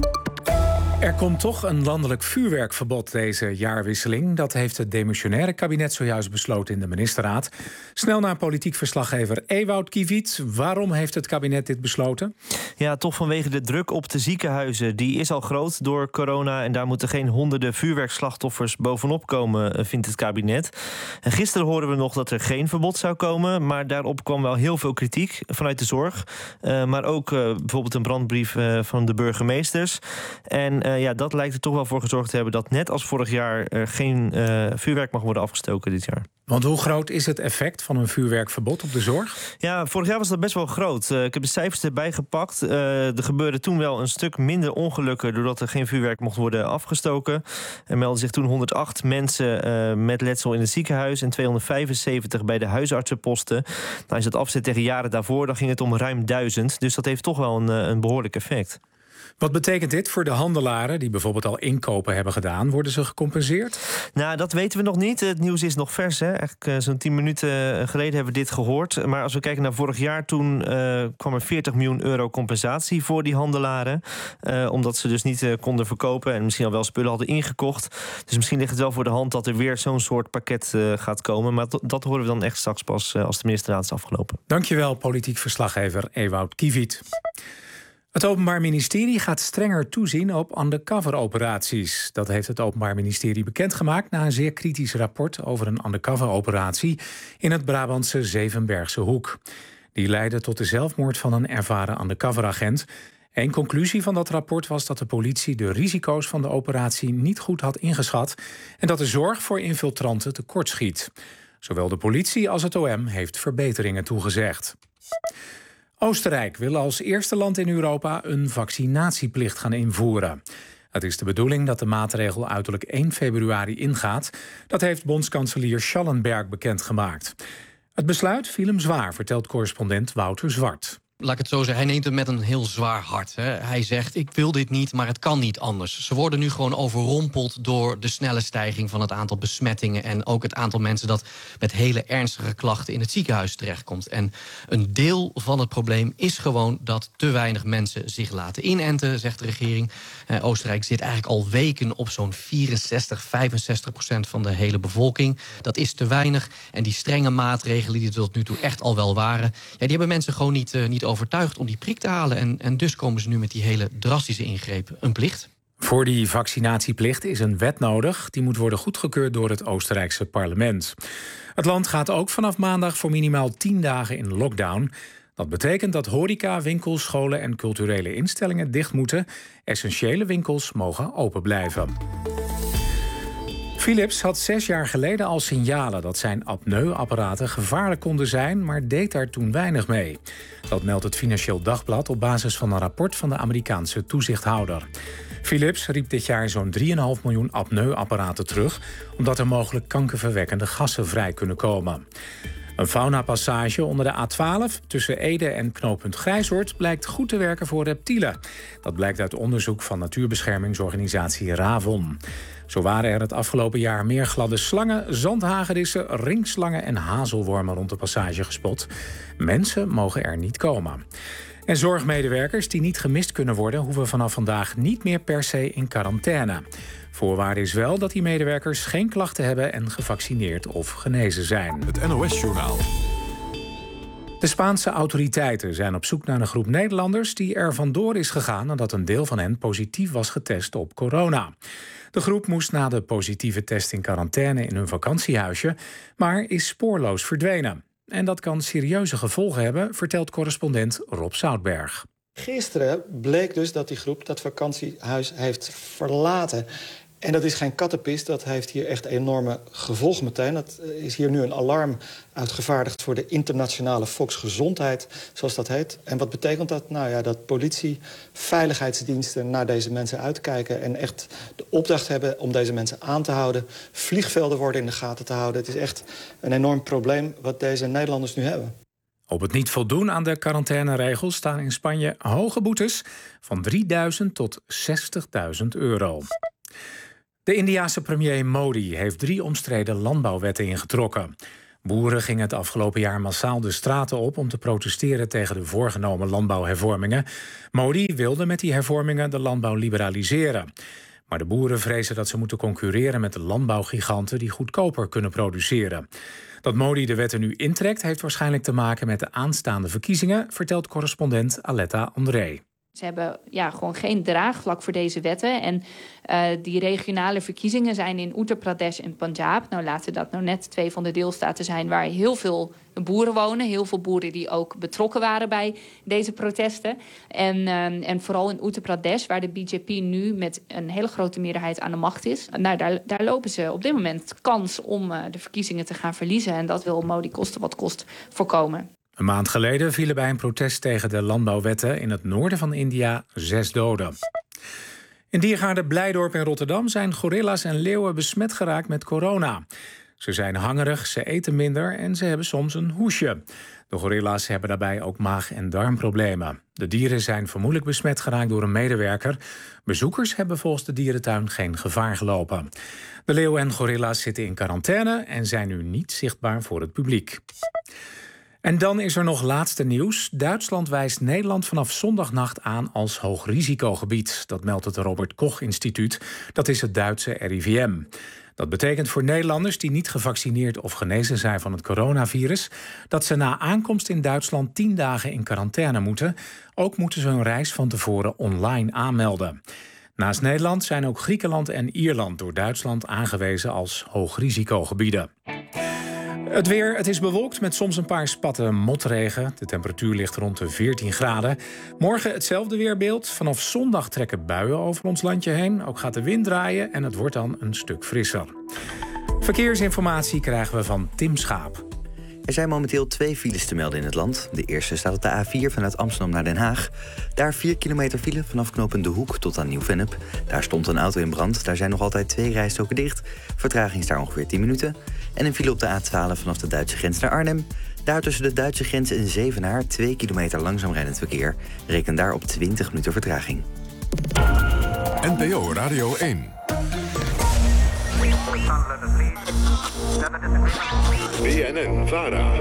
Er komt toch een landelijk vuurwerkverbod deze jaarwisseling. Dat heeft het demissionaire kabinet zojuist besloten in de ministerraad. Snel naar politiek verslaggever Ewout Kiviet. Waarom heeft het kabinet dit besloten? Ja, toch vanwege de druk op de ziekenhuizen. Die is al groot door corona en daar moeten geen honderden vuurwerkslachtoffers bovenop komen, vindt het kabinet. En gisteren hoorden we nog dat er geen verbod zou komen, maar daarop kwam wel heel veel kritiek vanuit de zorg. Uh, maar ook uh, bijvoorbeeld een brandbrief uh, van de burgemeesters. En uh, ja, dat lijkt er toch wel voor gezorgd te hebben dat net als vorig jaar er geen uh, vuurwerk mag worden afgestoken dit jaar. Want hoe groot is het effect van een vuurwerkverbod op de zorg? Ja, vorig jaar was dat best wel groot. Uh, ik heb de cijfers erbij gepakt. Uh, er gebeurde toen wel een stuk minder ongelukken doordat er geen vuurwerk mocht worden afgestoken. Er meldden zich toen honderdacht mensen uh, met letsel in het ziekenhuis en tweehonderdvijfenzeventig bij de huisartsenposten. Nou, als je dat afzet tegen jaren daarvoor, dan ging het om ruim duizend. Dus dat heeft toch wel een, een behoorlijk effect. Wat betekent dit voor de handelaren die bijvoorbeeld al inkopen hebben gedaan? Worden ze gecompenseerd? Nou, dat weten we nog niet. Het nieuws is nog vers. Hè? Eigenlijk uh, zo'n tien minuten geleden hebben we dit gehoord. Maar als we kijken naar vorig jaar, toen uh, kwam er veertig miljoen euro compensatie voor die handelaren. Uh, omdat ze dus niet uh, konden verkopen en misschien al wel spullen hadden ingekocht. Dus misschien ligt het wel voor de hand dat er weer zo'n soort pakket uh, gaat komen. Maar dat, dat horen we dan echt straks pas uh, als de ministerraad is afgelopen. Dankjewel, politiek verslaggever Ewout Kiviet. Het Openbaar Ministerie gaat strenger toezien op undercover-operaties. Dat heeft het Openbaar Ministerie bekendgemaakt na een zeer kritisch rapport over een undercover-operatie in het Brabantse Zevenbergse Hoek. Die leidde tot de zelfmoord van een ervaren undercoveragent. Een conclusie van dat rapport was dat de politie de risico's van de operatie niet goed had ingeschat en dat de zorg voor infiltranten tekortschiet. Zowel de politie als het O M heeft verbeteringen toegezegd. Oostenrijk wil als eerste land in Europa een vaccinatieplicht gaan invoeren. Het is de bedoeling dat de maatregel uiterlijk één februari ingaat. Dat heeft bondskanselier Schallenberg bekendgemaakt. Het besluit viel hem zwaar, vertelt correspondent Wouter Zwart. Laat ik het zo zeggen, hij neemt het met een heel zwaar hart. Hè. Hij zegt, ik wil dit niet, maar het kan niet anders. Ze worden nu gewoon overrompeld door de snelle stijging van het aantal besmettingen en ook het aantal mensen dat met hele ernstige klachten in het ziekenhuis terechtkomt. En een deel van het probleem is gewoon dat te weinig mensen zich laten inenten, zegt de regering. Eh, Oostenrijk zit eigenlijk al weken op zo'n vierenzestig, vijfenzestig procent van de hele bevolking. Dat is te weinig. En die strenge maatregelen die er tot nu toe echt al wel waren, ja, die hebben mensen gewoon niet, uh, niet overtuigd om die prik te halen. En, en dus komen ze nu met die hele drastische ingrepen. Een plicht. Voor die vaccinatieplicht is een wet nodig. Die moet worden goedgekeurd door het Oostenrijkse parlement. Het land gaat ook vanaf maandag voor minimaal tien dagen in lockdown. Dat betekent dat horeca, winkels, scholen en culturele instellingen dicht moeten. Essentiële winkels mogen open blijven. Philips had zes jaar geleden al signalen dat zijn apneuapparaten gevaarlijk konden zijn, maar deed daar toen weinig mee. Dat meldt het Financieel Dagblad op basis van een rapport van de Amerikaanse toezichthouder. Philips riep dit jaar zo'n drie komma vijf miljoen apneuapparaten terug, omdat er mogelijk kankerverwekkende gassen vrij kunnen komen. Een faunapassage onder de A twaalf tussen Ede en knooppunt Grijsoord blijkt goed te werken voor reptielen. Dat blijkt uit onderzoek van natuurbeschermingsorganisatie Ravon. Zo waren er het afgelopen jaar meer gladde slangen, zandhagedissen, ringslangen en hazelwormen rond de passage gespot. Mensen mogen er niet komen. En zorgmedewerkers die niet gemist kunnen worden, hoeven vanaf vandaag niet meer per se in quarantaine. Voorwaarde is wel dat die medewerkers geen klachten hebben en gevaccineerd of genezen zijn. Het N O S-journaal. De Spaanse autoriteiten zijn op zoek naar een groep Nederlanders die er vandoor is gegaan nadat een deel van hen positief was getest op corona. De groep moest na de positieve test in quarantaine in hun vakantiehuisje, maar is spoorloos verdwenen. En dat kan serieuze gevolgen hebben, vertelt correspondent Rob Zoutberg. Gisteren bleek dus dat die groep dat vakantiehuis heeft verlaten. En dat is geen kattenpis, dat heeft hier echt enorme gevolgen meteen. Dat is hier nu een alarm uitgevaardigd voor de internationale volksgezondheid, zoals dat heet. En wat betekent dat? Nou ja, dat politie, veiligheidsdiensten naar deze mensen uitkijken en echt de opdracht hebben om deze mensen aan te houden. Vliegvelden worden in de gaten te houden. Het is echt een enorm probleem wat deze Nederlanders nu hebben. Op het niet voldoen aan de quarantaineregels staan in Spanje hoge boetes van drieduizend tot zestigduizend euro. De Indiase premier Modi heeft drie omstreden landbouwwetten ingetrokken. Boeren gingen het afgelopen jaar massaal de straten op om te protesteren tegen de voorgenomen landbouwhervormingen. Modi wilde met die hervormingen de landbouw liberaliseren. Maar de boeren vrezen dat ze moeten concurreren met de landbouwgiganten die goedkoper kunnen produceren. Dat Modi de wetten nu intrekt heeft waarschijnlijk te maken met de aanstaande verkiezingen, vertelt correspondent Aletta André. Ze hebben ja, gewoon geen draagvlak voor deze wetten. En uh, die regionale verkiezingen zijn in Uttar Pradesh en Punjab. Nou, laten dat nou net twee van de deelstaten zijn waar heel veel boeren wonen. Heel veel boeren die ook betrokken waren bij deze protesten. En, uh, en vooral in Uttar Pradesh, waar de B J P nu met een hele grote meerderheid aan de macht is. Nou, daar, daar lopen ze op dit moment kans om uh, de verkiezingen te gaan verliezen. En dat wil Modi koste wat kost voorkomen. Een maand geleden vielen bij een protest tegen de landbouwwetten in het noorden van India zes doden. In diergaarde Blijdorp in Rotterdam zijn gorilla's en leeuwen besmet geraakt met corona. Ze zijn hangerig, ze eten minder en ze hebben soms een hoesje. De gorilla's hebben daarbij ook maag- en darmproblemen. De dieren zijn vermoedelijk besmet geraakt door een medewerker. Bezoekers hebben volgens de dierentuin geen gevaar gelopen. De leeuwen en gorilla's zitten in quarantaine en zijn nu niet zichtbaar voor het publiek. En dan is er nog laatste nieuws. Duitsland wijst Nederland vanaf zondagnacht aan als hoogrisicogebied. Dat meldt het Robert Koch Instituut. Dat is het Duitse R I V M. Dat betekent voor Nederlanders die niet gevaccineerd of genezen zijn van het coronavirus dat ze na aankomst in Duitsland tien dagen in quarantaine moeten. Ook moeten ze hun reis van tevoren online aanmelden. Naast Nederland zijn ook Griekenland en Ierland door Duitsland aangewezen als hoogrisicogebieden. Het weer, het is bewolkt met soms een paar spatten motregen. De temperatuur ligt rond de veertien graden. Morgen hetzelfde weerbeeld. Vanaf zondag trekken buien over ons landje heen. Ook gaat de wind draaien en het wordt dan een stuk frisser. Verkeersinformatie krijgen we van Tim Schaap. Er zijn momenteel twee files te melden in het land. De eerste staat op de A vier vanuit Amsterdam naar Den Haag. Daar vier kilometer file vanaf knooppunt De Hoek tot aan Nieuw-Vennep. Daar stond een auto in brand. Daar zijn nog altijd twee rijstroken dicht. Vertraging is daar ongeveer tien minuten. En een file op de A twaalf vanaf de Duitse grens naar Arnhem. Daar tussen de Duitse grens en Zevenaar twee kilometer langzaam rijdend verkeer. Reken daar op twintig minuten vertraging. N P O Radio één. B N N-Vara.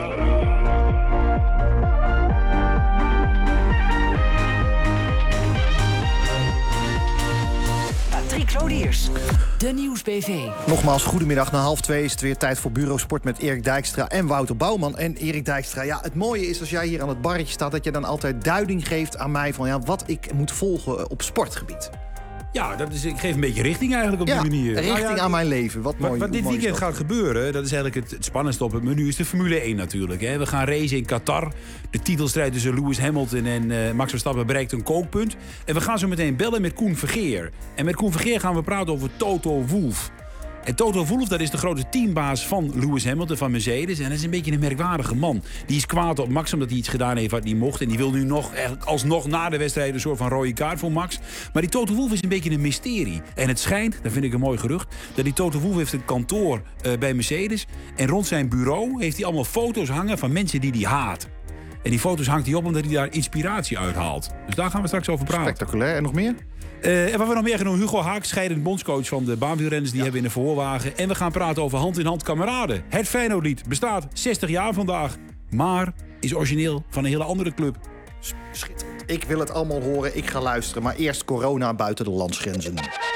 Patrick Lodiers, de Nieuws B V. Nogmaals, goedemiddag. Na half twee is het weer tijd voor Bureau Sport met Erik Dijkstra en Wouter Bouwman. En Erik Dijkstra, ja, het mooie is als jij hier aan het barretje staat dat je dan altijd duiding geeft aan mij van ja, wat ik moet volgen op sportgebied. Ja, dat is, ik geef een beetje richting eigenlijk op ja, die manier. richting nou ja, aan mijn leven. Wat, wat, mooi, wat dit mooi weekend gaat gebeuren, dat is eigenlijk het, het spannendste op het menu, is de Formule één natuurlijk. Hè. We gaan racen in Qatar. De titelstrijd tussen Lewis Hamilton en uh, Max Verstappen bereikt een kookpunt. En we gaan zo meteen bellen met Koen Vergeer. En met Koen Vergeer gaan we praten over Toto Wolff. En Toto Wolff, dat is de grote teambaas van Lewis Hamilton, van Mercedes. En dat is een beetje een merkwaardige man. Die is kwaad op Max omdat hij iets gedaan heeft wat niet mocht. En die wil nu nog, eigenlijk alsnog na de wedstrijd een soort van rode kaart voor Max. Maar die Toto Wolff is een beetje een mysterie. En het schijnt, dat vind ik een mooi gerucht, dat die Toto Wolff heeft een kantoor uh, bij Mercedes. En rond zijn bureau heeft hij allemaal foto's hangen van mensen die hij haat. En die foto's hangt hij op omdat hij daar inspiratie uithaalt. Dus daar gaan we straks over praten. Spectaculair. En nog meer? Uh, en wat we nog meer gaan doen, Hugo Haak, scheidend bondscoach van de baanwielrenners, die ja. hebben we in de voorwagen. En we gaan praten over Hand in Hand Kameraden. Het Feyenoordlied bestaat zestig jaar vandaag, maar is origineel van een hele andere club. Schitterend. Ik wil het allemaal horen, ik ga luisteren. Maar eerst corona buiten de landsgrenzen.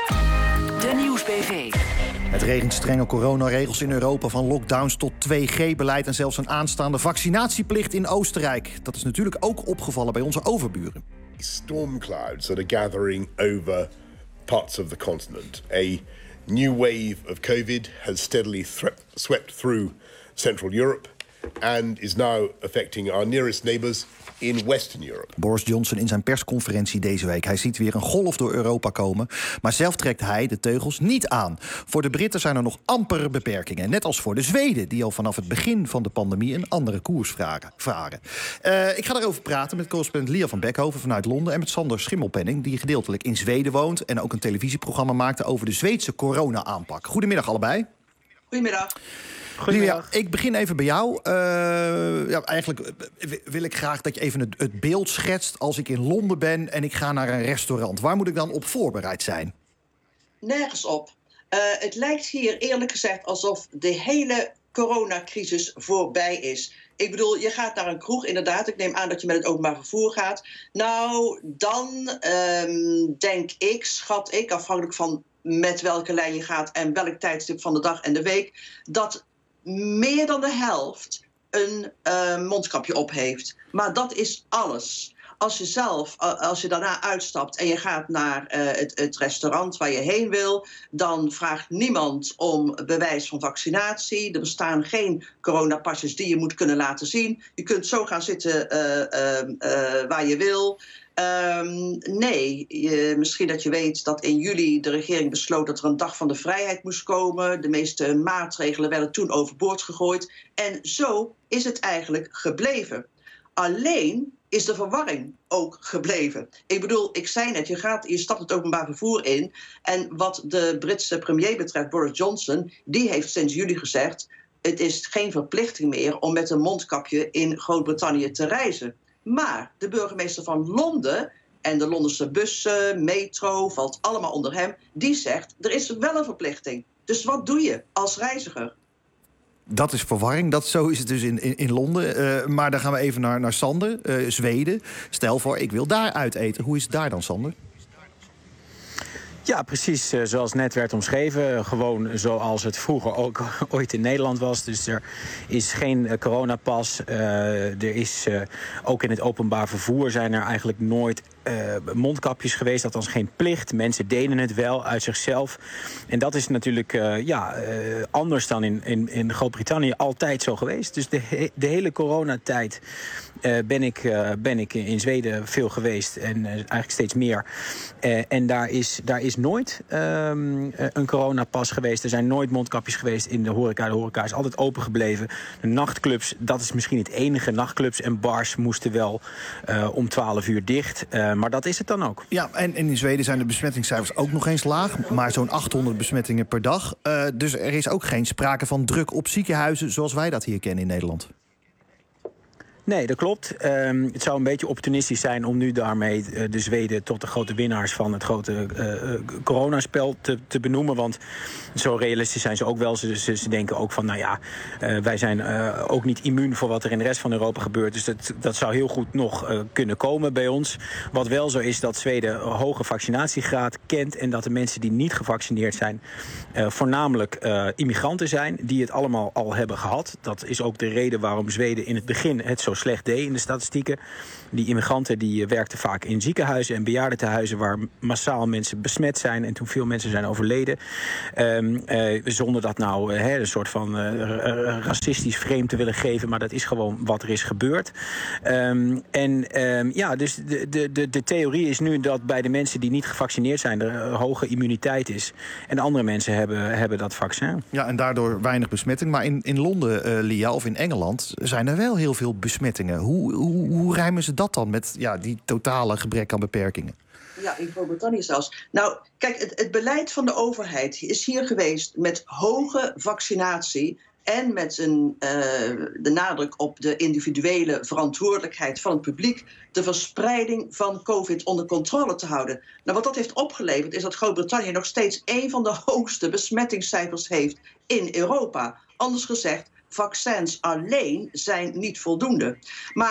De Nieuws B V. Het regent strenge coronaregels in Europa, van lockdowns tot twee G-beleid... en zelfs een aanstaande vaccinatieplicht in Oostenrijk. Dat is natuurlijk ook opgevallen bij onze overburen. Storm clouds that are gathering over parts of the continent. A new wave of COVID has steadily thre- swept through Central Europe and is now affecting our nearest neighbours in Western Europe. Boris Johnson in zijn persconferentie deze week. Hij ziet weer een golf door Europa komen. Maar zelf trekt hij de teugels niet aan. Voor de Britten zijn er nog amper beperkingen. Net als voor de Zweden, die al vanaf het begin van de pandemie een andere koers vragen. vragen. Uh, ik ga daarover praten met correspondent Lia van Beckhoven vanuit Londen... en met Sander Schimmelpenning, die gedeeltelijk in Zweden woont... en ook een televisieprogramma maakte over de Zweedse corona-aanpak. Goedemiddag allebei. Goedemiddag. Lia, ik begin even bij jou. Uh, ja, eigenlijk wil ik graag dat je even het, het beeld schetst als ik in Londen ben en ik ga naar een restaurant. Waar moet ik dan op voorbereid zijn? Nergens op. Uh, het lijkt hier eerlijk gezegd alsof de hele coronacrisis voorbij is. Ik bedoel, je gaat naar een kroeg, inderdaad. Ik neem aan dat je met het openbaar vervoer gaat. Nou, dan um, denk ik, schat ik, afhankelijk van met welke lijn je gaat en welk tijdstip van de dag en de week, dat meer dan de helft een uh, mondkapje op heeft. Maar dat is alles. Als je zelf, uh, als je daarna uitstapt en je gaat naar uh, het, het restaurant waar je heen wil, dan vraagt niemand om bewijs van vaccinatie. Er bestaan geen coronapasjes die je moet kunnen laten zien. Je kunt zo gaan zitten uh, uh, uh, waar je wil. Um, nee, je, misschien dat je weet dat in juli de regering besloot dat er een dag van de vrijheid moest komen. De meeste maatregelen werden toen overboord gegooid. En zo is het eigenlijk gebleven. Alleen is de verwarring ook gebleven. Ik bedoel, ik zei net, je, gaat, je stapt het openbaar vervoer in. En wat de Britse premier betreft, Boris Johnson, die heeft sinds juli gezegd, het is geen verplichting meer om met een mondkapje in Groot-Brittannië te reizen. Maar de burgemeester van Londen en de Londense bussen, metro, valt allemaal onder hem, die zegt, er is wel een verplichting. Dus wat doe je als reiziger? Dat is verwarring, dat, zo is het dus in, in, in Londen. Uh, maar dan gaan we even naar, naar Sander, uh, Zweden. Stel voor, ik wil daar uit eten. Hoe is het daar dan, Sander? Ja, precies uh, zoals net werd omschreven. Gewoon zoals het vroeger ook ooit in Nederland was. Dus er is geen uh, coronapas. Uh, er is uh, ook in het openbaar vervoer zijn er eigenlijk nooit uh, mondkapjes geweest. Althans geen plicht. Mensen deden het wel uit zichzelf. En dat is natuurlijk uh, ja, uh, anders dan in, in, in Groot-Brittannië altijd zo geweest. Dus de, he- de hele coronatijd uh, ben, ik, uh, ben ik in Zweden veel geweest. En uh, eigenlijk steeds meer. Uh, en daar is, daar is nooit um, een coronapas geweest. Er zijn nooit mondkapjes geweest in de horeca. De horeca is altijd open gebleven. De nachtclubs, dat is misschien het enige. Nachtclubs en bars moesten wel uh, om twaalf uur dicht. Uh, maar dat is het dan ook. Ja, en, en in Zweden zijn de besmettingscijfers ook nog eens laag. Maar zo'n achthonderd besmettingen per dag. Uh, dus er is ook geen sprake van druk op ziekenhuizen zoals wij dat hier kennen in Nederland. Nee, dat klopt. Um, het zou een beetje opportunistisch zijn om nu daarmee uh, de Zweden tot de grote winnaars van het grote uh, coronaspel te, te benoemen. Want zo realistisch zijn ze ook wel. Ze, ze, ze denken ook van, nou ja, uh, wij zijn uh, ook niet immuun voor wat er in de rest van Europa gebeurt. Dus dat, dat zou heel goed nog uh, kunnen komen bij ons. Wat wel zo is dat Zweden een hoge vaccinatiegraad kent en dat de mensen die niet gevaccineerd zijn uh, voornamelijk uh, immigranten zijn die het allemaal al hebben gehad. Dat is ook de reden waarom Zweden in het begin het zo slecht deed in de statistieken. Die immigranten die werkten vaak in ziekenhuizen en bejaardentehuizen waar massaal mensen besmet zijn en toen veel mensen zijn overleden. Um, uh, zonder dat nou uh, een soort van uh, racistisch vreemd te willen geven, maar dat is gewoon wat er is gebeurd. Um, en um, ja, dus de, de, de, de theorie is nu dat bij de mensen die niet gevaccineerd zijn er uh, hoge immuniteit is. En andere mensen hebben, hebben dat vaccin. Ja, en daardoor weinig besmetting. Maar in, in Londen, uh, Lia, of in Engeland zijn er wel heel veel besmettingen. Hoe, hoe, hoe rijmen ze dat dan met ja, die totale gebrek aan beperkingen? Ja, in Groot-Brittannië zelfs. Nou, kijk, het, het beleid van de overheid is hier geweest met hoge vaccinatie en met een, uh, de nadruk op de individuele verantwoordelijkheid van het publiek de verspreiding van COVID onder controle te houden. Nou, wat dat heeft opgeleverd is dat Groot-Brittannië nog steeds een van de hoogste besmettingscijfers heeft in Europa. Anders gezegd, vaccins alleen zijn niet voldoende. Maar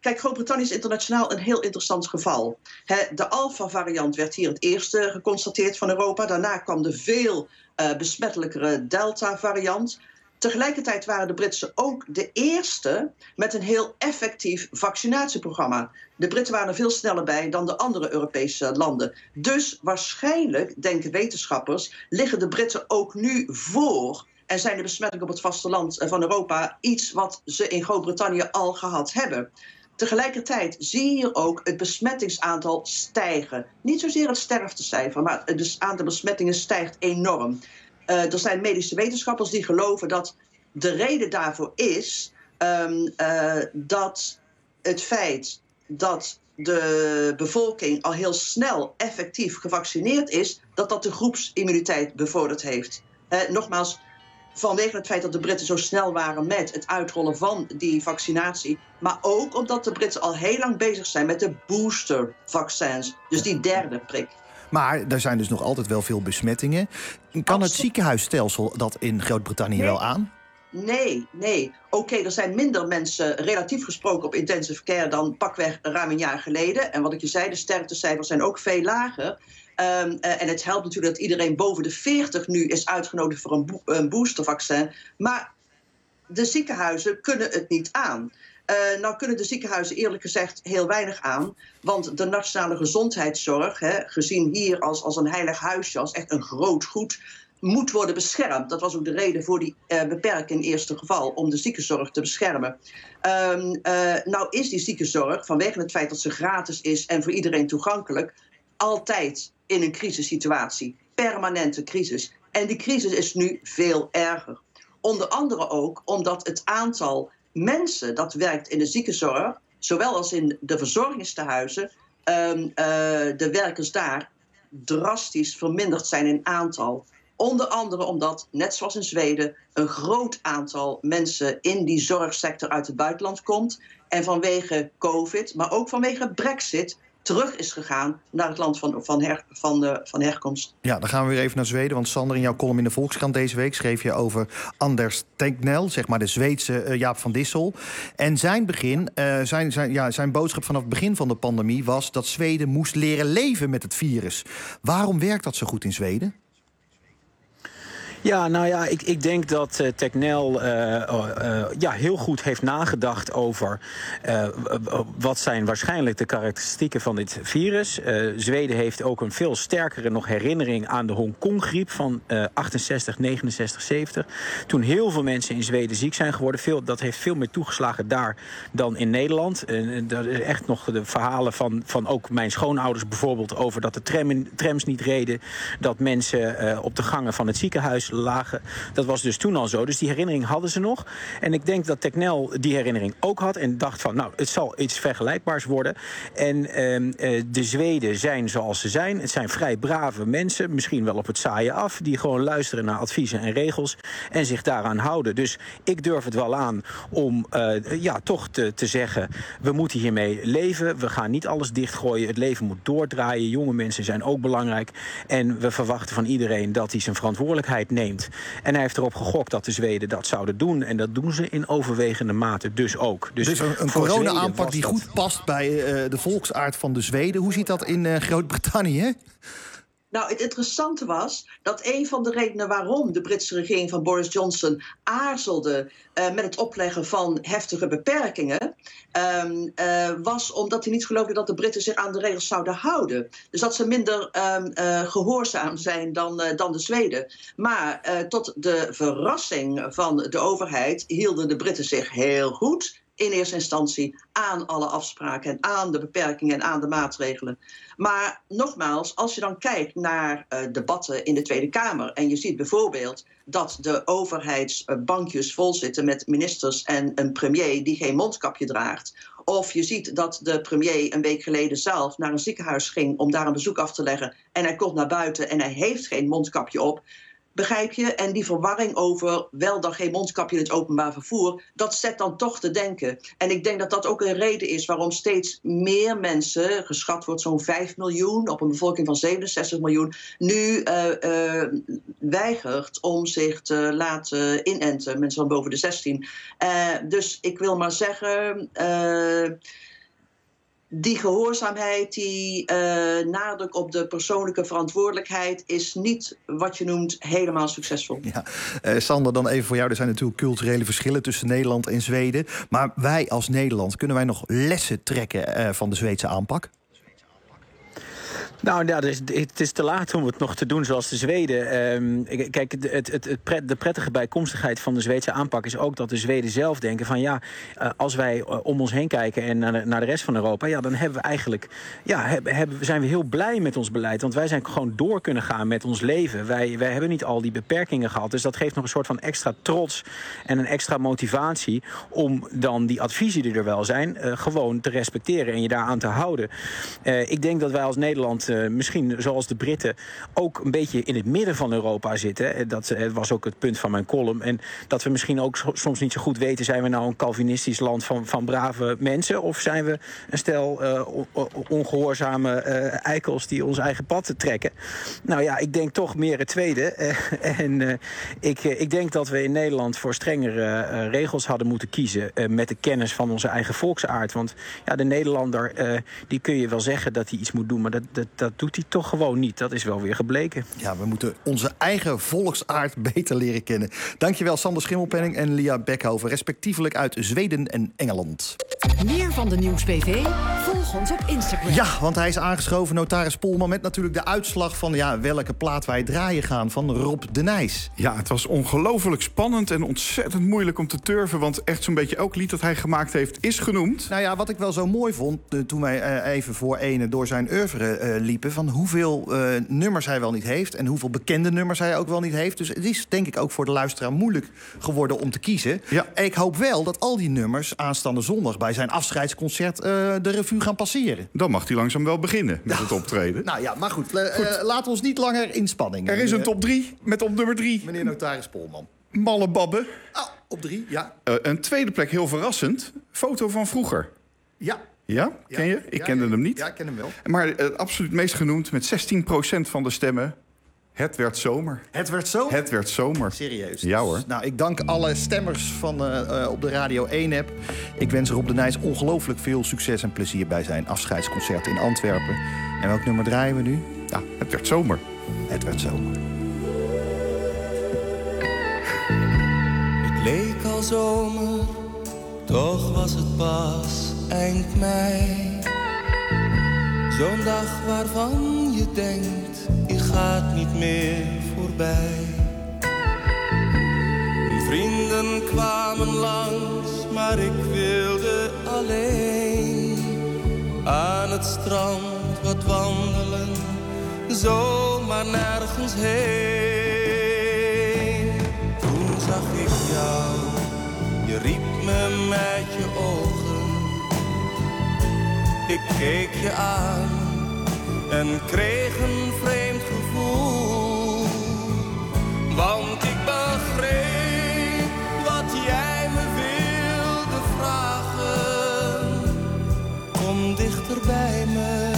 kijk, Groot-Brittannië is internationaal een heel interessant geval. He, de Alpha-variant werd hier het eerste geconstateerd van Europa. Daarna kwam de veel uh, besmettelijkere Delta-variant. Tegelijkertijd waren de Britsen ook de eerste met een heel effectief vaccinatieprogramma. De Britten waren er veel sneller bij dan de andere Europese landen. Dus waarschijnlijk, denken wetenschappers, liggen de Britten ook nu voor. En zijn de besmettingen op het vasteland van Europa iets wat ze in Groot-Brittannië al gehad hebben. Tegelijkertijd zie je hier ook het besmettingsaantal stijgen. Niet zozeer het sterftecijfer, maar het aantal besmettingen stijgt enorm. Uh, er zijn medische wetenschappers die geloven dat de reden daarvoor is um, uh, dat het feit dat de bevolking al heel snel effectief gevaccineerd is, dat dat de groepsimmuniteit bevorderd heeft. Uh, nogmaals, vanwege het feit dat de Britten zo snel waren met het uitrollen van die vaccinatie, maar ook omdat de Britten al heel lang bezig zijn met de boostervaccins, dus die derde prik. Maar er zijn dus nog altijd wel veel besmettingen. Kan het ziekenhuisstelsel dat in Groot-Brittannië Nee. wel aan? Nee, nee. Oké, okay, er zijn minder mensen relatief gesproken op intensive care dan pakweg ruim een jaar geleden. En wat ik je zei, de sterftecijfers zijn ook veel lager. Um, uh, en het helpt natuurlijk dat iedereen boven de veertig nu is uitgenodigd voor een, bo- een boostervaccin. Maar de ziekenhuizen kunnen het niet aan. Uh, nou kunnen de ziekenhuizen eerlijk gezegd heel weinig aan. Want de nationale gezondheidszorg, hè, gezien hier als, als een heilig huisje, als echt een groot goed, moet worden beschermd. Dat was ook de reden voor die uh, beperking in het eerste geval, om de ziekenzorg te beschermen. Um, uh, nou is die ziekenzorg, vanwege het feit dat ze gratis is en voor iedereen toegankelijk, altijd in een crisissituatie. Permanente crisis. En die crisis is nu veel erger. Onder andere ook omdat het aantal mensen dat werkt in de ziekenzorg, zowel als in de verzorgingstehuizen, um, uh, de werkers daar drastisch verminderd zijn in aantal. Onder andere omdat, net zoals in Zweden, een groot aantal mensen in die zorgsector uit het buitenland komt en vanwege COVID, maar ook vanwege Brexit, terug is gegaan naar het land van, van, her, van, de, van herkomst. Ja, dan gaan we weer even naar Zweden. Want Sander, in jouw column in de Volkskrant deze week schreef je over Anders Tegnell, zeg maar de Zweedse uh, Jaap van Dissel. En zijn begin, uh, zijn, zijn, ja, zijn boodschap vanaf het begin van de pandemie was dat Zweden moest leren leven met het virus. Waarom werkt dat zo goed in Zweden? Ja, nou ja, ik, ik denk dat uh, Tegnell uh, uh, ja, heel goed heeft nagedacht over uh, wat zijn waarschijnlijk de karakteristieken van dit virus. Uh, Zweden heeft ook een veel sterkere nog herinnering aan de Hongkong-griep van uh, achtenzestig, negenenzestig, zeventig. Toen heel veel mensen in Zweden ziek zijn geworden. Veel, dat heeft veel meer toegeslagen daar dan in Nederland. Uh, dat is echt nog de verhalen van, van ook mijn schoonouders bijvoorbeeld over dat de tram, trams niet reden. Dat mensen uh, op de gangen van het ziekenhuis lagen. Dat was dus toen al zo. Dus die herinnering hadden ze nog. En ik denk dat Tegnell die herinnering ook had. En dacht van, nou, het zal iets vergelijkbaars worden. En uh, uh, de Zweden zijn zoals ze zijn. Het zijn vrij brave mensen. Misschien wel op het saaie af. Die gewoon luisteren naar adviezen en regels. En zich daaraan houden. Dus ik durf het wel aan om uh, ja, toch te, te zeggen, we moeten hiermee leven. We gaan niet alles dichtgooien. Het leven moet doordraaien. Jonge mensen zijn ook belangrijk. En we verwachten van iedereen dat hij zijn verantwoordelijkheid neemt. En hij heeft erop gegokt dat de Zweden dat zouden doen. En dat doen ze in overwegende mate dus ook. Dus, dus een, een corona-aanpak die dat goed past bij uh, de volksaard van de Zweden. Hoe ziet dat in uh, Groot-Brittannië? Nou, het interessante was dat een van de redenen waarom de Britse regering van Boris Johnson aarzelde uh, met het opleggen van heftige beperkingen, um, uh, was omdat hij niet geloofde dat de Britten zich aan de regels zouden houden. Dus dat ze minder um, uh, gehoorzaam zijn dan, uh, dan de Zweden. Maar uh, tot de verrassing van de overheid hielden de Britten zich heel goed in eerste instantie aan alle afspraken en aan de beperkingen en aan de maatregelen. Maar nogmaals, als je dan kijkt naar uh, debatten in de Tweede Kamer en je ziet bijvoorbeeld dat de overheidsbankjes vol zitten met ministers en een premier die geen mondkapje draagt, of je ziet dat de premier een week geleden zelf naar een ziekenhuis ging om daar een bezoek af te leggen en hij komt naar buiten en hij heeft geen mondkapje op. Begrijp je? En die verwarring over wel dan geen mondkapje in het openbaar vervoer, dat zet dan toch te denken. En ik denk dat dat ook een reden is waarom steeds meer mensen, geschat wordt zo'n vijf miljoen op een bevolking van zevenenzestig miljoen, nu uh, uh, weigert om zich te laten inenten. Mensen van boven de zestien. Uh, dus ik wil maar zeggen, Uh, die gehoorzaamheid, die uh, nadruk op de persoonlijke verantwoordelijkheid is niet wat je noemt helemaal succesvol. Ja. Uh, Sander, dan even voor jou. Er zijn natuurlijk culturele verschillen tussen Nederland en Zweden. Maar wij als Nederland, kunnen wij nog lessen trekken uh, van de Zweedse aanpak? Nou ja, het is te laat om het nog te doen zoals de Zweden. Um, kijk, het, het, het pret, de prettige bijkomstigheid van de Zweedse aanpak is ook dat de Zweden zelf denken van ja, uh, als wij uh, om ons heen kijken en naar de, naar de rest van Europa, ja, dan hebben we eigenlijk, ja, hebben, hebben, zijn we heel blij met ons beleid. Want wij zijn gewoon door kunnen gaan met ons leven. Wij, wij hebben niet al die beperkingen gehad. Dus dat geeft nog een soort van extra trots en een extra motivatie om dan die adviezen die er wel zijn, uh, gewoon te respecteren en je daaraan te houden. Uh, ik denk dat wij als Nederland Uh, misschien zoals de Britten ook een beetje in het midden van Europa zitten. Dat uh, was ook het punt van mijn column. En dat we misschien ook so- soms niet zo goed weten, zijn we nou een Calvinistisch land van, van brave mensen, of zijn we een stel uh, on- ongehoorzame uh, eikels die ons eigen pad trekken? Nou ja, ik denk toch meer het tweede. Uh, en uh, ik, uh, ik denk dat we in Nederland voor strengere uh, regels hadden moeten kiezen uh, met de kennis van onze eigen volksaard. Want ja, de Nederlander, uh, die kun je wel zeggen dat hij iets moet doen, maar dat, dat, dat doet hij toch gewoon niet. Dat is wel weer gebleken. Ja, we moeten onze eigen volksaard beter leren kennen. Dankjewel Sander Schimmelpenninck en Lia Beckhoven, respectievelijk uit Zweden en Engeland. Meer van de Nieuws P V? Volg ons op Instagram. Ja, want hij is aangeschoven, notaris Polman, met natuurlijk de uitslag van ja, welke plaat wij draaien gaan van Rob de Nijs. Ja, het was ongelooflijk spannend en ontzettend moeilijk om te turven, want echt zo'n beetje elk lied dat hij gemaakt heeft is genoemd. Nou ja, wat ik wel zo mooi vond, uh, toen wij uh, even voor ene door zijn oeuvre uh, liepen, van hoeveel uh, nummers hij wel niet heeft en hoeveel bekende nummers hij ook wel niet heeft. Dus het is denk ik ook voor de luisteraar moeilijk geworden om te kiezen. Ja. En ik hoop wel dat al die nummers aanstaande zondag bij zijn afscheidsconcert uh, de revue gaan passeren. Dan mag hij langzaam wel beginnen met het optreden. Nou ja, maar goed, uh, goed. Uh, laten we ons niet langer in spanning. Er is een top drie met op nummer drie. Meneer notaris Polman. Malle Babbe. Oh, op drie, ja. Uh, een tweede plek, heel verrassend. Foto van vroeger. Ja. Ja? Ken je? Ik ja, kende ja, hem niet. Ja, ik ken hem wel. Maar uh, absoluut meest genoemd met zestien procent van de stemmen. Het werd zomer. Het werd zomer? Het werd zomer. Serieus? Ja hoor. Nou, ik dank alle stemmers van uh, uh, op de Radio één-app. Ik wens Rob de Nijs ongelooflijk veel succes en plezier bij zijn afscheidsconcert in Antwerpen. En welk nummer draaien we nu? Ja, het werd zomer. Het werd zomer. Het leek al zomer, toch was het pas eind mei. Zo'n dag waarvan je denkt, je gaat niet meer voorbij. Vrienden kwamen langs, maar ik wilde alleen aan het strand wat wandelen, zomaar nergens heen. Toen zag ik jou, je riep me met je ogen. Ik keek je aan en kreeg een vreemd gevoel, want ik begreep wat jij me wilde vragen. Kom dichter bij me.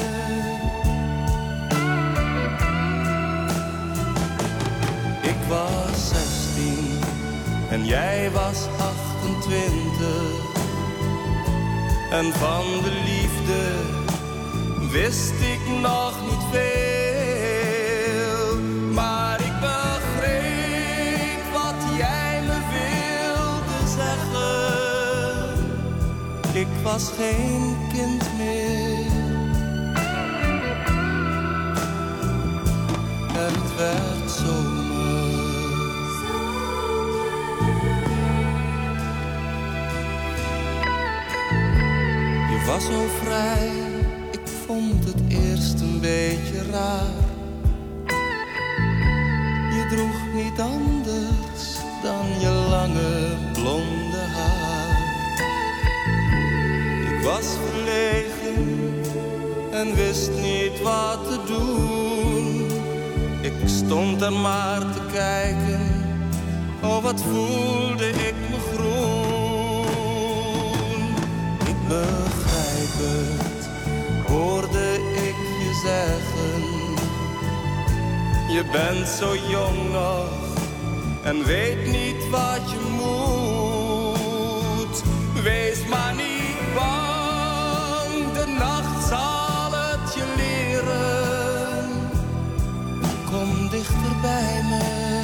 Ik was zestien en jij was achtentwintig. En van de liefde wist ik nog niet veel. Maar ik begreep wat jij me wilde zeggen. Ik was geen kind meer. Het werd zomer. Je was zo vrij, ik vond het eerst een beetje raar. Je droeg niet anders dan je lange blonde haar. Ik was verlegen en wist niet wat te doen. Ik stond er maar te kijken, oh wat voelde ik me groen. Ik begrijp het, hoorde ik je zeggen. Je bent zo jong nog en weet niet wat je moet. Wees maar niet bang, de nacht dichter bij me.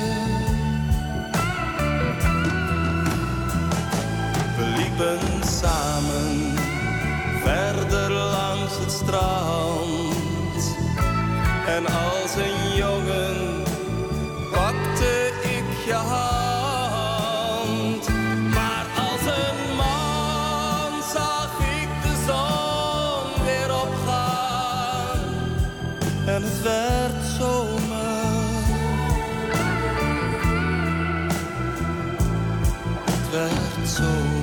We liepen samen verder langs het strand. En als een jongen pakte ik je hand. Maar als een man zag ik de zon weer opgaan. En het werd zomer. Het werd zomer.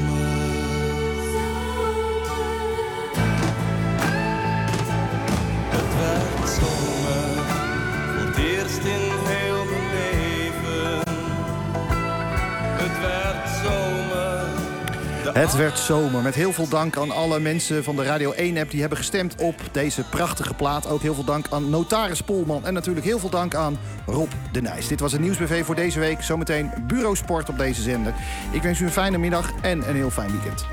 Het werd zomer. Voor het eerst in heel mijn leven. Het werd zomer. Het werd zomer. Met heel veel dank aan alle mensen van de Radio één-app... die hebben gestemd op deze prachtige plaat. Ook heel veel dank aan notaris Polman. En natuurlijk heel veel dank aan Rob de Nijs. Dit was het Nieuws B V voor deze week. Zometeen Bureau Sport op deze zender. Ik wens u een fijne middag en een heel fijn weekend.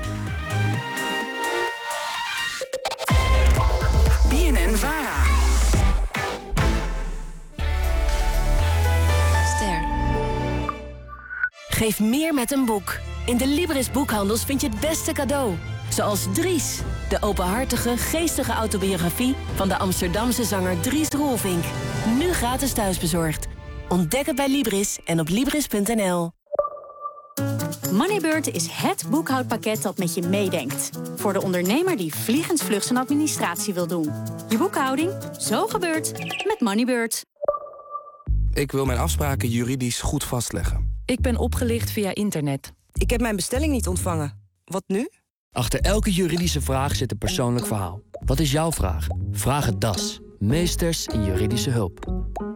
B N N Vara. Ster. Geef meer met een boek. In de Libris boekhandels vind je het beste cadeau. Zoals Dries, de openhartige, geestige autobiografie... van de Amsterdamse zanger Dries Roelvink. Nu gratis thuisbezorgd. Ontdek het bij Libris en op libris punt n l. Moneybird is het boekhoudpakket dat met je meedenkt. Voor de ondernemer die vliegensvlug zijn administratie wil doen. Je boekhouding, zo gebeurt, met Moneybird. Ik wil mijn afspraken juridisch goed vastleggen. Ik ben opgelicht via internet. Ik heb mijn bestelling niet ontvangen. Wat nu? Achter elke juridische vraag zit een persoonlijk verhaal. Wat is jouw vraag? Vraag het D A S. Meesters in juridische hulp.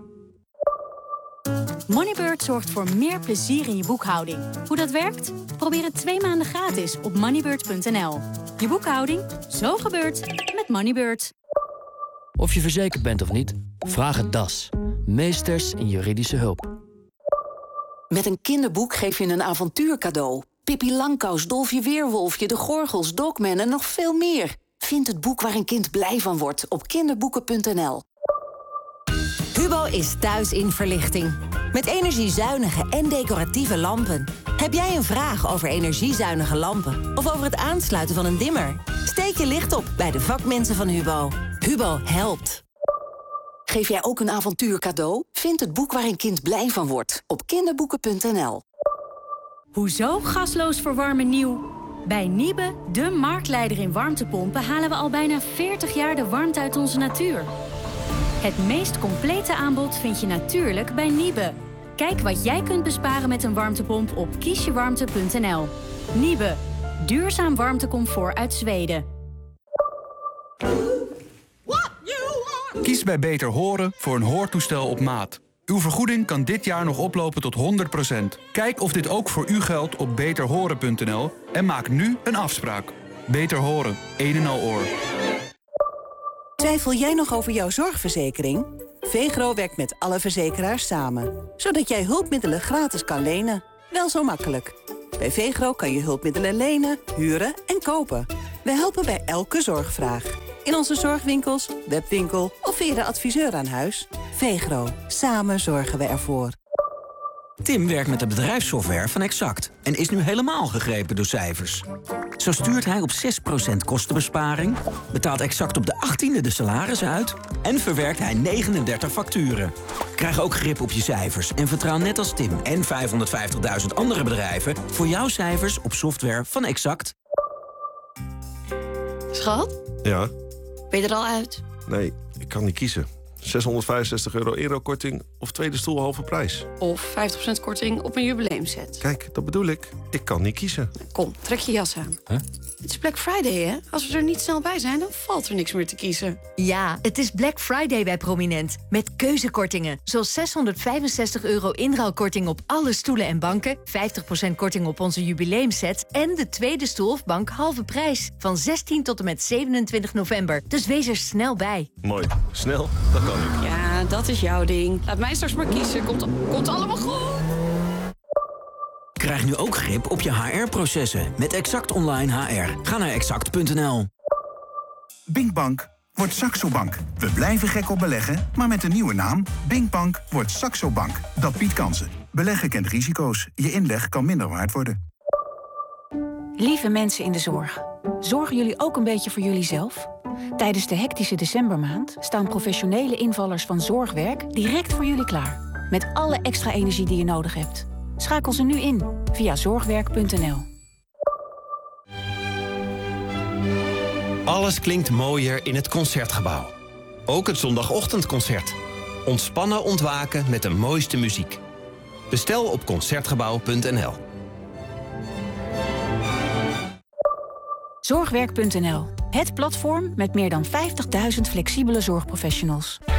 Moneybird zorgt voor meer plezier in je boekhouding. Hoe dat werkt? Probeer het twee maanden gratis op moneybird punt n l. Je boekhouding, zo gebeurt, met Moneybird. Of je verzekerd bent of niet, vraag het D A S. Meesters in juridische hulp. Met een kinderboek geef je een avontuur cadeau. Pippi Langkous, Dolfje Weerwolfje, De Gorgels, Dogman en nog veel meer. Vind het boek waar een kind blij van wordt op kinderboeken punt n l. Hubo is thuis in verlichting. Met energiezuinige en decoratieve lampen. Heb jij een vraag over energiezuinige lampen? Of over het aansluiten van een dimmer? Steek je licht op bij de vakmensen van Hubo. Hubo helpt. Geef jij ook een avontuur cadeau? Vind het boek waar een kind blij van wordt op kinderboeken punt n l. Hoezo gasloos verwarmen nieuw? Bij Niebe, de marktleider in warmtepompen... halen we al bijna veertig jaar de warmte uit onze natuur. Het meest complete aanbod vind je natuurlijk bij Niebe. Kijk wat jij kunt besparen met een warmtepomp op kiesjewarmte punt n l. Niebe, duurzaam warmtecomfort uit Zweden. Kies bij Beter Horen voor een hoortoestel op maat. Uw vergoeding kan dit jaar nog oplopen tot honderd procent. Kijk of dit ook voor u geldt op beter horen punt n l en maak nu een afspraak. Beter Horen, een en al oor. Twijfel jij nog over jouw zorgverzekering? Vegro werkt met alle verzekeraars samen. Zodat jij hulpmiddelen gratis kan lenen. Wel zo makkelijk. Bij Vegro kan je hulpmiddelen lenen, huren en kopen. We helpen bij elke zorgvraag. In onze zorgwinkels, webwinkel of via de adviseur aan huis. Vegro. Samen zorgen we ervoor. Tim werkt met de bedrijfssoftware van Exact en is nu helemaal gegrepen door cijfers. Zo stuurt hij op zes procent kostenbesparing, betaalt Exact op de achttiende de salarissen uit en verwerkt hij negenendertig facturen. Krijg ook grip op je cijfers en vertrouw net als Tim en vijfhonderdvijftigduizend andere bedrijven voor jouw cijfers op software van Exact. Schat, Ja, ben je er al uit? nee, ik kan niet kiezen. zeshonderdvijfenzestig euro inruilkorting of tweede stoel halve prijs. Of vijftig procent korting op een jubileumset. Kijk, dat bedoel ik. Ik kan niet kiezen. Kom, trek je jas aan. Huh? Het is Black Friday, hè? Als we er niet snel bij zijn, dan valt er niks meer te kiezen. Ja, het is Black Friday bij Prominent. Met keuzekortingen. Zoals zeshonderdvijfenzestig euro inruilkorting op alle stoelen en banken... vijftig procent korting op onze jubileumset... en de tweede stoel of bank halve prijs. Van zestien tot en met zevenentwintig november. Dus wees er snel bij. Mooi. Snel? Dat kan ik. Ja, dat is jouw ding. Laat mij straks maar kiezen. Komt, komt allemaal goed. Krijg nu ook grip op je H R-processen met Exact Online H R. Ga naar exact punt n l. Binkbank. wordt Saxo Bank. We blijven gek op beleggen, maar met een nieuwe naam. Binkbank wordt Saxo Bank. Dat biedt kansen. Beleggen kent risico's. Je inleg kan minder waard worden. Lieve mensen in de zorg, zorgen jullie ook een beetje voor jullie zelf? Tijdens de hectische decembermaand staan professionele invallers van Zorgwerk direct voor jullie klaar. Met alle extra energie die je nodig hebt. Schakel ze nu in via zorgwerk punt n l. Alles klinkt mooier in het Concertgebouw. Ook het zondagochtendconcert. Ontspannen ontwaken met de mooiste muziek. Bestel op concertgebouw punt n l. Zorgwerk punt n l. Het platform met meer dan vijftigduizend flexibele zorgprofessionals.